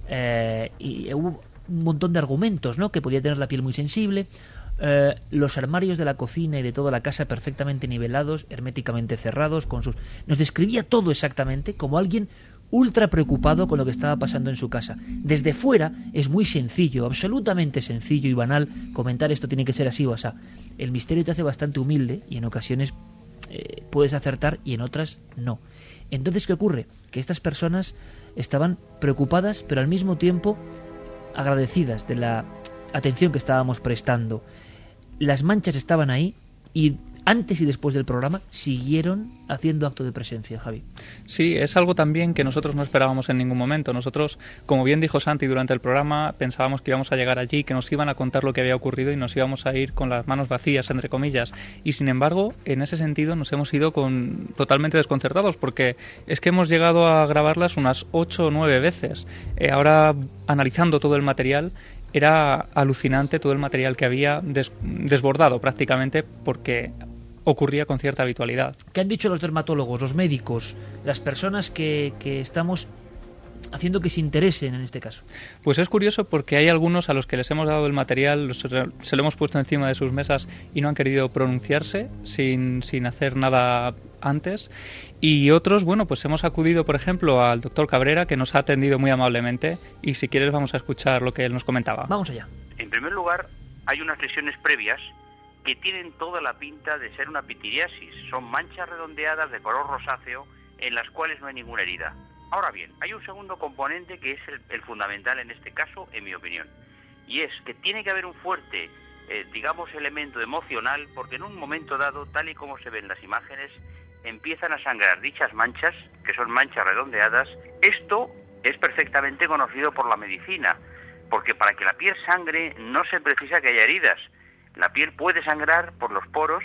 [SPEAKER 1] Eh, y hubo un montón de argumentos, ¿no? Que podía tener la piel muy sensible. Eh, los armarios de la cocina y de toda la casa perfectamente nivelados, herméticamente cerrados, con sus... Nos describía todo exactamente como alguien ultra preocupado con lo que estaba pasando en su casa. Desde fuera es muy sencillo, absolutamente sencillo y banal comentar esto tiene que ser así o así. El misterio te hace bastante humilde y en ocasiones eh, puedes acertar y en otras no. Entonces, ¿qué ocurre? Que estas personas estaban preocupadas pero al mismo tiempo agradecidas de la atención que estábamos prestando. Las manchas estaban ahí y antes y después del programa siguieron haciendo acto de presencia, Javi.
[SPEAKER 10] Sí, es algo también que nosotros no esperábamos en ningún momento. Nosotros, como bien dijo Santi durante el programa, pensábamos que íbamos a llegar allí, que nos iban a contar lo que había ocurrido y nos íbamos a ir con las manos vacías, entre comillas. Y sin embargo, en ese sentido nos hemos ido con totalmente desconcertados porque es que hemos llegado a grabarlas unas ocho o nueve veces. Eh, ahora, analizando todo el material, era alucinante todo el material que había des- desbordado prácticamente porque ocurría con cierta habitualidad.
[SPEAKER 1] ¿Qué han dicho los dermatólogos, los médicos, las personas que, que estamos haciendo que se interesen en este caso?
[SPEAKER 10] Pues es curioso porque hay algunos a los que les hemos dado el material, los, se lo hemos puesto encima de sus mesas y no han querido pronunciarse sin, sin hacer nada antes. Y otros, bueno, pues hemos acudido, por ejemplo, al doctor Cabrera, que nos ha atendido muy amablemente, y si quieres vamos a escuchar lo que él nos comentaba.
[SPEAKER 1] Vamos allá.
[SPEAKER 12] En primer lugar, hay unas lesiones previas que tienen toda la pinta de ser una pitiriasis. Son manchas redondeadas de color rosáceo en las cuales no hay ninguna herida. Ahora bien, hay un segundo componente que es el, el fundamental en este caso, en mi opinión, y es que tiene que haber un fuerte, eh, digamos, elemento emocional, porque en un momento dado, tal y como se ven las imágenes, empiezan a sangrar dichas manchas, que son manchas redondeadas. Esto es perfectamente conocido por la medicina, porque para que la piel sangre no se precisa que haya heridas. La piel puede sangrar por los poros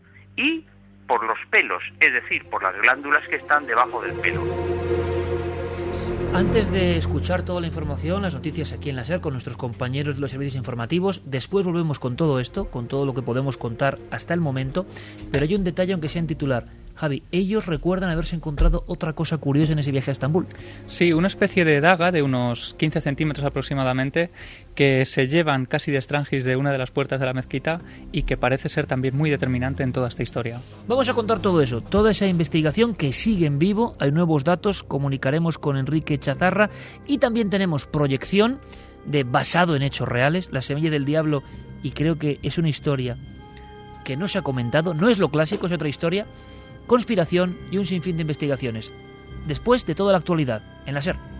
[SPEAKER 12] y por los pelos, es decir, por las glándulas que están debajo del pelo.
[SPEAKER 1] Antes de escuchar toda la información, las noticias aquí en la SER con nuestros compañeros de los servicios informativos, después volvemos con todo esto, con todo lo que podemos contar hasta el momento, pero hay un detalle, aunque sea en titular. Javi, ellos recuerdan haberse encontrado otra cosa curiosa en ese viaje a Estambul.
[SPEAKER 10] Sí, una especie de daga de unos quince centímetros aproximadamente que se llevan casi de estrangis de una de las puertas de la mezquita y que parece ser también muy determinante en toda esta historia.
[SPEAKER 1] Vamos a contar todo eso, toda esa investigación que sigue en vivo. Hay nuevos datos, comunicaremos con Enrique Chazarra y también tenemos proyección de basado en hechos reales, La semilla del diablo, y creo que es una historia que no se ha comentado, no es lo clásico, es otra historia, conspiración y un sinfín de investigaciones. Después de toda la actualidad, en la SER.